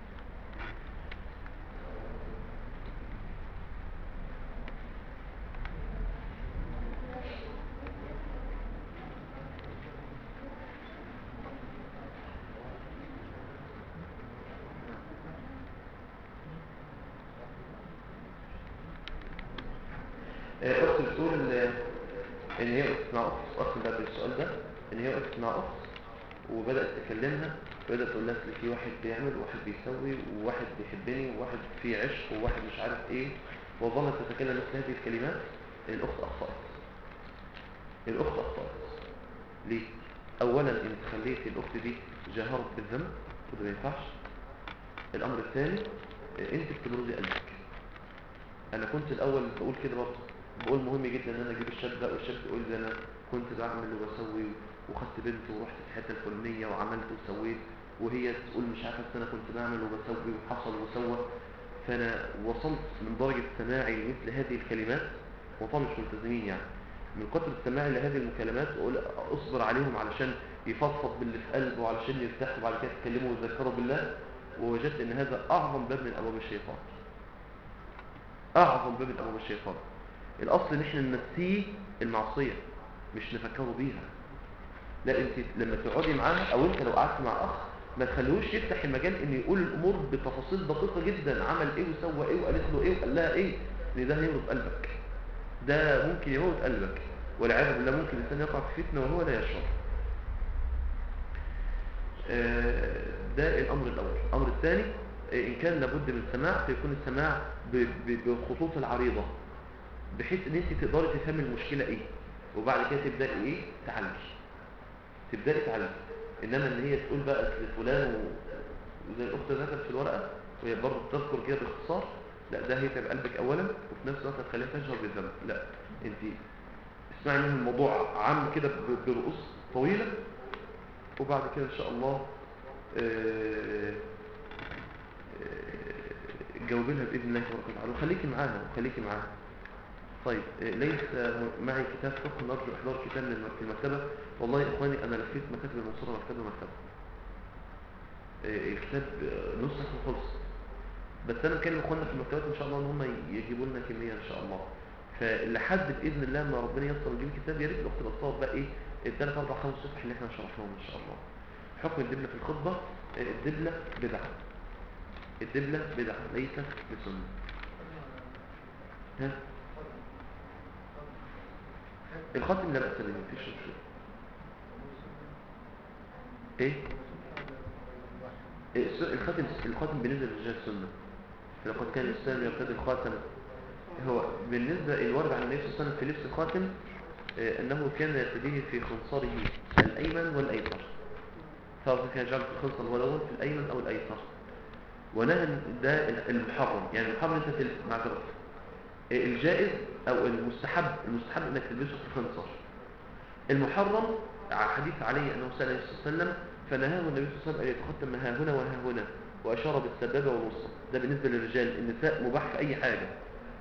أخت بتقول إن هي وقفت مع أخت بعد السؤال ده، إن هي وقفت مع أخت وبدأت تكلمها، وبدأت تقول لها في واحد بيعمل وواحد بيسوي وواحد بيحبني وواحد فيه عشق وواحد مش عارف إيه، وظلت تتكلم مثل هذه الكلمات. الأخت أخطأت. الأخت أخطأت. ليه؟ أولا أنت خليتي الأخت دي جاهرت بالذنب وده ما ينفعش. الأمر الثاني أنت بتبرزي قلبك. أنا كنت الأول بقول كده برضه، بقول مهم جدا ان انا اجيب الشاب ده والشاب يقول لي انا كنت بعمل وبسوي وخدت بنت ورحت في الحته الفلانيه وعملت وسويت، وهي تقول مش عارفه انا كنت بعمل وبسوي وحصل وسوى. فانا وصلت من درجه سماعي لمثل هذه الكلمات، وطبعا مش ملتزمين يعني، من كتر السماع لهذه المكالمات اقول اصبر عليهم علشان يفضفض باللي في قلبه وعلشان يرتاحوا وبعد كده يتكلموا ويذكروا بالله. ووجدت ان هذا اعظم باب من ابواب الشيطان، اعظم باب من ابواب الشيطان. الاصل ان احنا ننسيه المعصيه مش نفكره بيها. لا، انت لما تقعدي معاها او انت لو قعدت مع اخ ما تخليهوش يفتح المجال ان يقول الامور بتفاصيل دقيقه جدا، عمل ايه وسوى ايه وقالت له ايه وقال لها ايه، لان ده هيموت قلبك، ده ممكن يموت قلبك والعياذ بالله. ممكن الانسان يقع في فتنه وهو لا يشعر. ده الامر الاول. الامر الثاني، ان كان لابد من سماع فيكون السماع بالخطوط العريضه، بحيث ان انت تقدري تفهمي المشكله ايه وبعد كده تبداي ايه تعالجي، تبداي تعالجي. انما ان هي تقول بقى لفلان وزي الاخت ذكرت في الورقه وهي برضه بتذكر كده باختصار، لا ده هيتعب قلبك اولا وفي نفس الوقت هتخليها تشعر بالذنب. لا، انت اسمعي منه الموضوع عام كده برؤوس طويله، وبعد كده ان شاء الله جاوبي لها باذن الله تبارك وتعالى وخليكي معاها وخليكي معاها. طيب ليس معي كتاب فقه نرجو احضار كتاب في المكتبه. والله يا اخواني انا لفيت مكاتب المنصوره مكتبه الكتاب نسخ وخلص، بس انا بكلم اخواننا في المكتبات ان شاء الله ان هم يجيبوا لنا كميه ان شاء الله. فلحد باذن الله ما ربنا ييسر ونجيب كتاب، يا ريت الاخت بتصور بقى ايه الثلاث اربع خمس صفح اللي احنا شرحناهم ان شاء الله. حكم الدبله في الخطبه، الدبله بدعه، الدبله بدعه ليست بسنه. ها الخاتم لا بأس به مفيش مشكله. ايه الخاتم بالنسبه للرجال سنه، لقد كان الاسلام يرتدي الخاتم. هو بالنسبه الورد عن النبي صلى الله عليه وسلم في لبس الخاتم انه كان يرتديه في خنصره الايمن والايسر، سواء كان جعل في الخنصر الولون في الايمن او الايسر. ونهى ده المحرم، يعني المحرم انت تلبس معذره، الجائز او المستحب انك تلبسه في الخنصر. المحرم حديث عليه انه سأل النبي صلى الله عليه وسلم فنهاه النبي صلى الله عليه وسلم ان يتختم ما ها هنا وها هنا، واشار بالسبابه والوسطى. ده بالنسبه للرجال. النساء مباح في اي حاجه،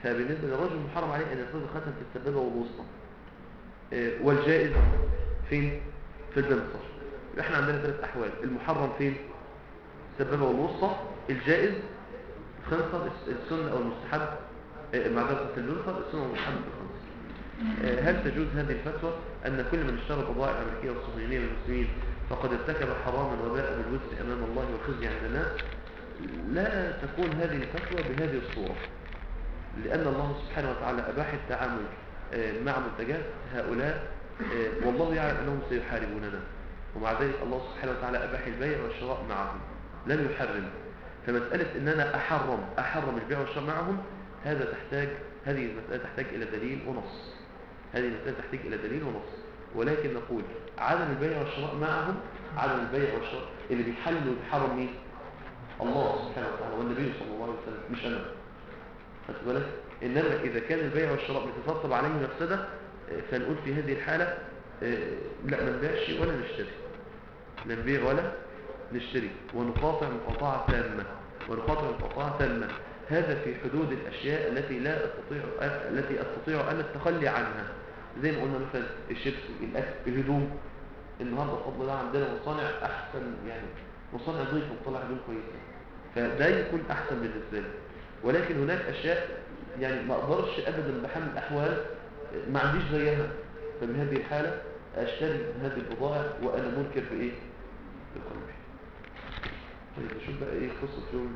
فبالنسبة للرجل محرم عليه أن يرتدي الخاتم في السبابة والوسطى. والجائز فين؟ في البنصر. احنا عندنا 3 أحوال. المحرم فين؟ السبابة والوسطى. الجائز الخنصر، السنة أو المستحب معذرة في البنصر، السنة والمستحب في الخنصر. هل تجوز هذه الفتوى أن كل من اشترى بضائع أمريكية والصهيونية من المسلمين فقد ارتكب حراما وباء بالوزر أمام الله والخزي عند الناس؟ لا تكون هذه الفتوى بهذه الصورة، لأن الله سبحانه وتعالى أباح التعامل مع منتجات هؤلاء، والله يعلم أنهم سيحاربوننا، ومع ذلك الله سبحانه وتعالى أباح البيع والشراء معهم لم يحرم. فمسألة أن أنا أحرم البيع والشراء معهم، هذه المسألة تحتاج إلى دليل ونص. هذه المسألة تحتاج إلى دليل ونص، ولكن نقول عدم البيع والشراء معهم، عدم البيع والشراء اللي بيحلل وبيحرم مين؟ الله سبحانه وتعالى والنبي صلى الله عليه وسلم، مش أنا. خدت بالك؟ إنما إذا كان البيع والشراء بتترتب عليه مفسدة، فنقول في هذه الحالة لا، ما نبيعش ولا نشتري، لا نبيع ولا نشتري، ونقاطع مقاطعة تامة. هذا في حدود الأشياء التي أستطيع أن التخلي عنها، زي ما قلنا مثلا الشيبس، الأكل، الهدوم. النهارده بفضل الله عندنا مصانع أحسن، يعني مصانع نظيفة وطلع هدوم كويسة، فده يكون أحسن بالنسبة لي. ولكن هناك أشياء يعني ما أقدرش أبدا بحال الأحوال، ما عنديش زيها، فبهذه الحالة أشتري هذه البضائع وأنا منكر في إيه؟ في قلبي. طيب شوف بقى إيه قصة يوم.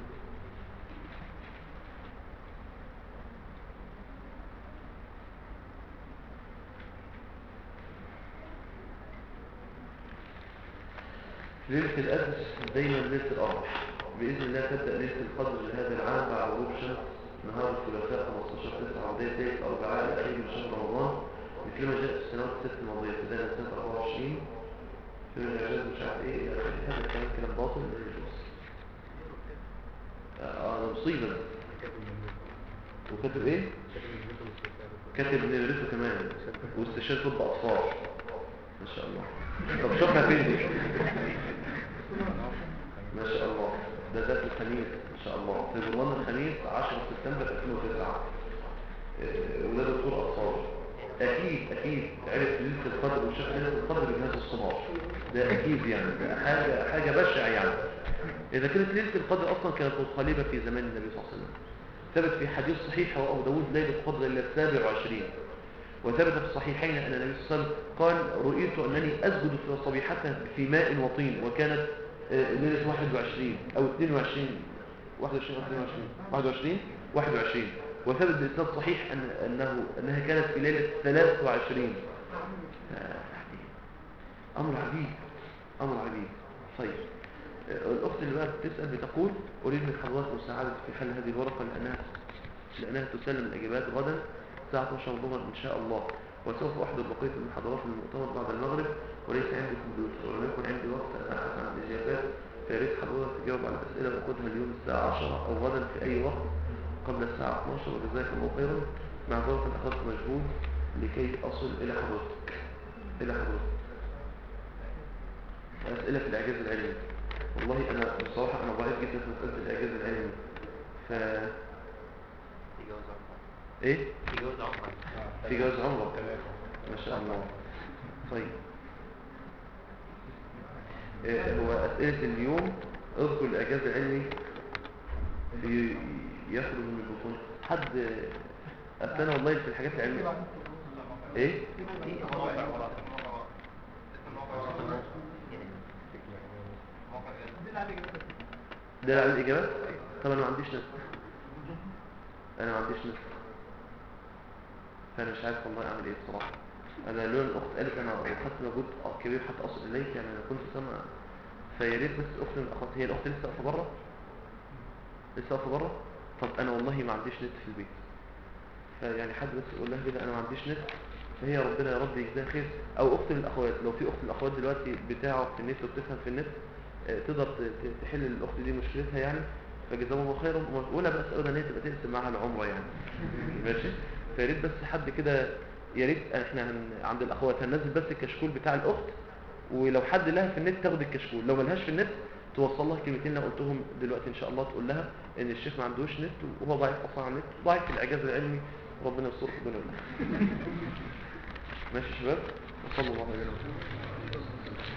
ليلة القدر دايما ليلة الأربح بإذن الله. تبدأ ليلة القدر لهذا العام بعد غروب شمس نهار الثلاثاء 15/9 وبداية ليلة الأربعاء الأخير من شهر رمضان، مثل ما جاء في السنوات الست الماضية، بداية سنة 24 في الإعجاز مش عارف إيه. هذا كلام باطل لا يجوز. مصيبة. وكاتب إيه؟ كاتب نمرته كمان، واستشهاد طب أطفال ما شاء الله. طب شوفها فين دي؟ ما شاء الله. ده ذات الخميس ما شاء الله، في برلمان الخميس 10 سبتمبر 2009. وده دكتور أطفال. أكيد عرف ليلة القدر وشاف ليلة القدر بهذا الصباح، ده أكيد يعني، ده حاجة بشعة يعني. إذا كانت ليلة القدر أصلا كانت غالبة في زمان النبي صلى الله عليه وسلم، ثبت في حديث صحيح وأبو داود ليلة القدر إلى 27. وثبت في الصحيحين أن النبي صلى الله عليه وسلم قال: رؤيت أنني أسجد في صبيحتها في ماء وطين، وكانت ليلة 21 أو 22 21. وثبت بإسناد صحيح أنها كانت في ليلة 23. أمر عجيب. طيب الأخت اللي بقى بتسأل بتقول: أريد من حضرتك مساعدة في حل هذه الورقة لأنها تسلم الإجابات غدا الساعة 12 ظهرا إن شاء الله، وسوف أحضر بقية المحاضرات من المؤتمر بعد المغرب، وليس عندي كمبيوتر ولم يكن عندي وقت أبحث عن الإجابات، فياريت حضرتك تجاوب على الأسئلة باخدها اليوم الساعة 10 أو غدا في أي وقت قبل الساعة 12، وجزاك الله خيرا. معذرة أخذت مجهود لكي أصل إلى حضرتك. أسئلة في الإعجاز العلمي. والله أنا بصراحة ضعيف جدا في مسألة الإعجاز العلمي. إيه؟ في جواز عمره. ما شاء الله. طيب هو أسئلة اليوم: اذكر الإعجاز العلمي يخرج من البطون. حد أفتنا والله في الحاجات العلمية. إيه؟ ده على الإجابات؟ طب أنا ما عنديش نت. فأنا مش عارف والله أعمل إيه بصراحة. أنا لولا الأخت قالت أنا أخذت مجهود كبير حتى أصل إليك، يعني أنا كنت سامع. فياريت بس أخت من الأخوات، هي الأخت لسه واقفة بره. طب أنا والله ما عنديش نت في البيت، فيعني حد بس يقول لها كده أنا ما عنديش نت، فهي ربنا يا رب يجزاها خير. أو أخت من الأخوات، لو في أخت من الأخوات دلوقتي بتعرف في النت وبتفهم في النت، تقدر تحل الأخت دي مشكلتها يعني، فجزاهم الله خيرا. ولا بس أقول إن هي تبقى تقسم معها العمرة يعني. ماشي. فياريت بس حد كده، يا ريت احنا عند الاخوات هننزل بس الكشكول بتاع الاخت، ولو حد لها في النت تاخد الكشكول، لو ملهاش في النت توصل لها كلمتين اللي قلتهم دلوقتي ان شاء الله، تقول لها ان الشيخ ما عندوش نت وهو ضعيف اصلا على النت، ضعيف في الاعجاز العلمي، ربنا يستر ربنا يقول. ماشي يا شباب، وصلوا الله عليه وسلم.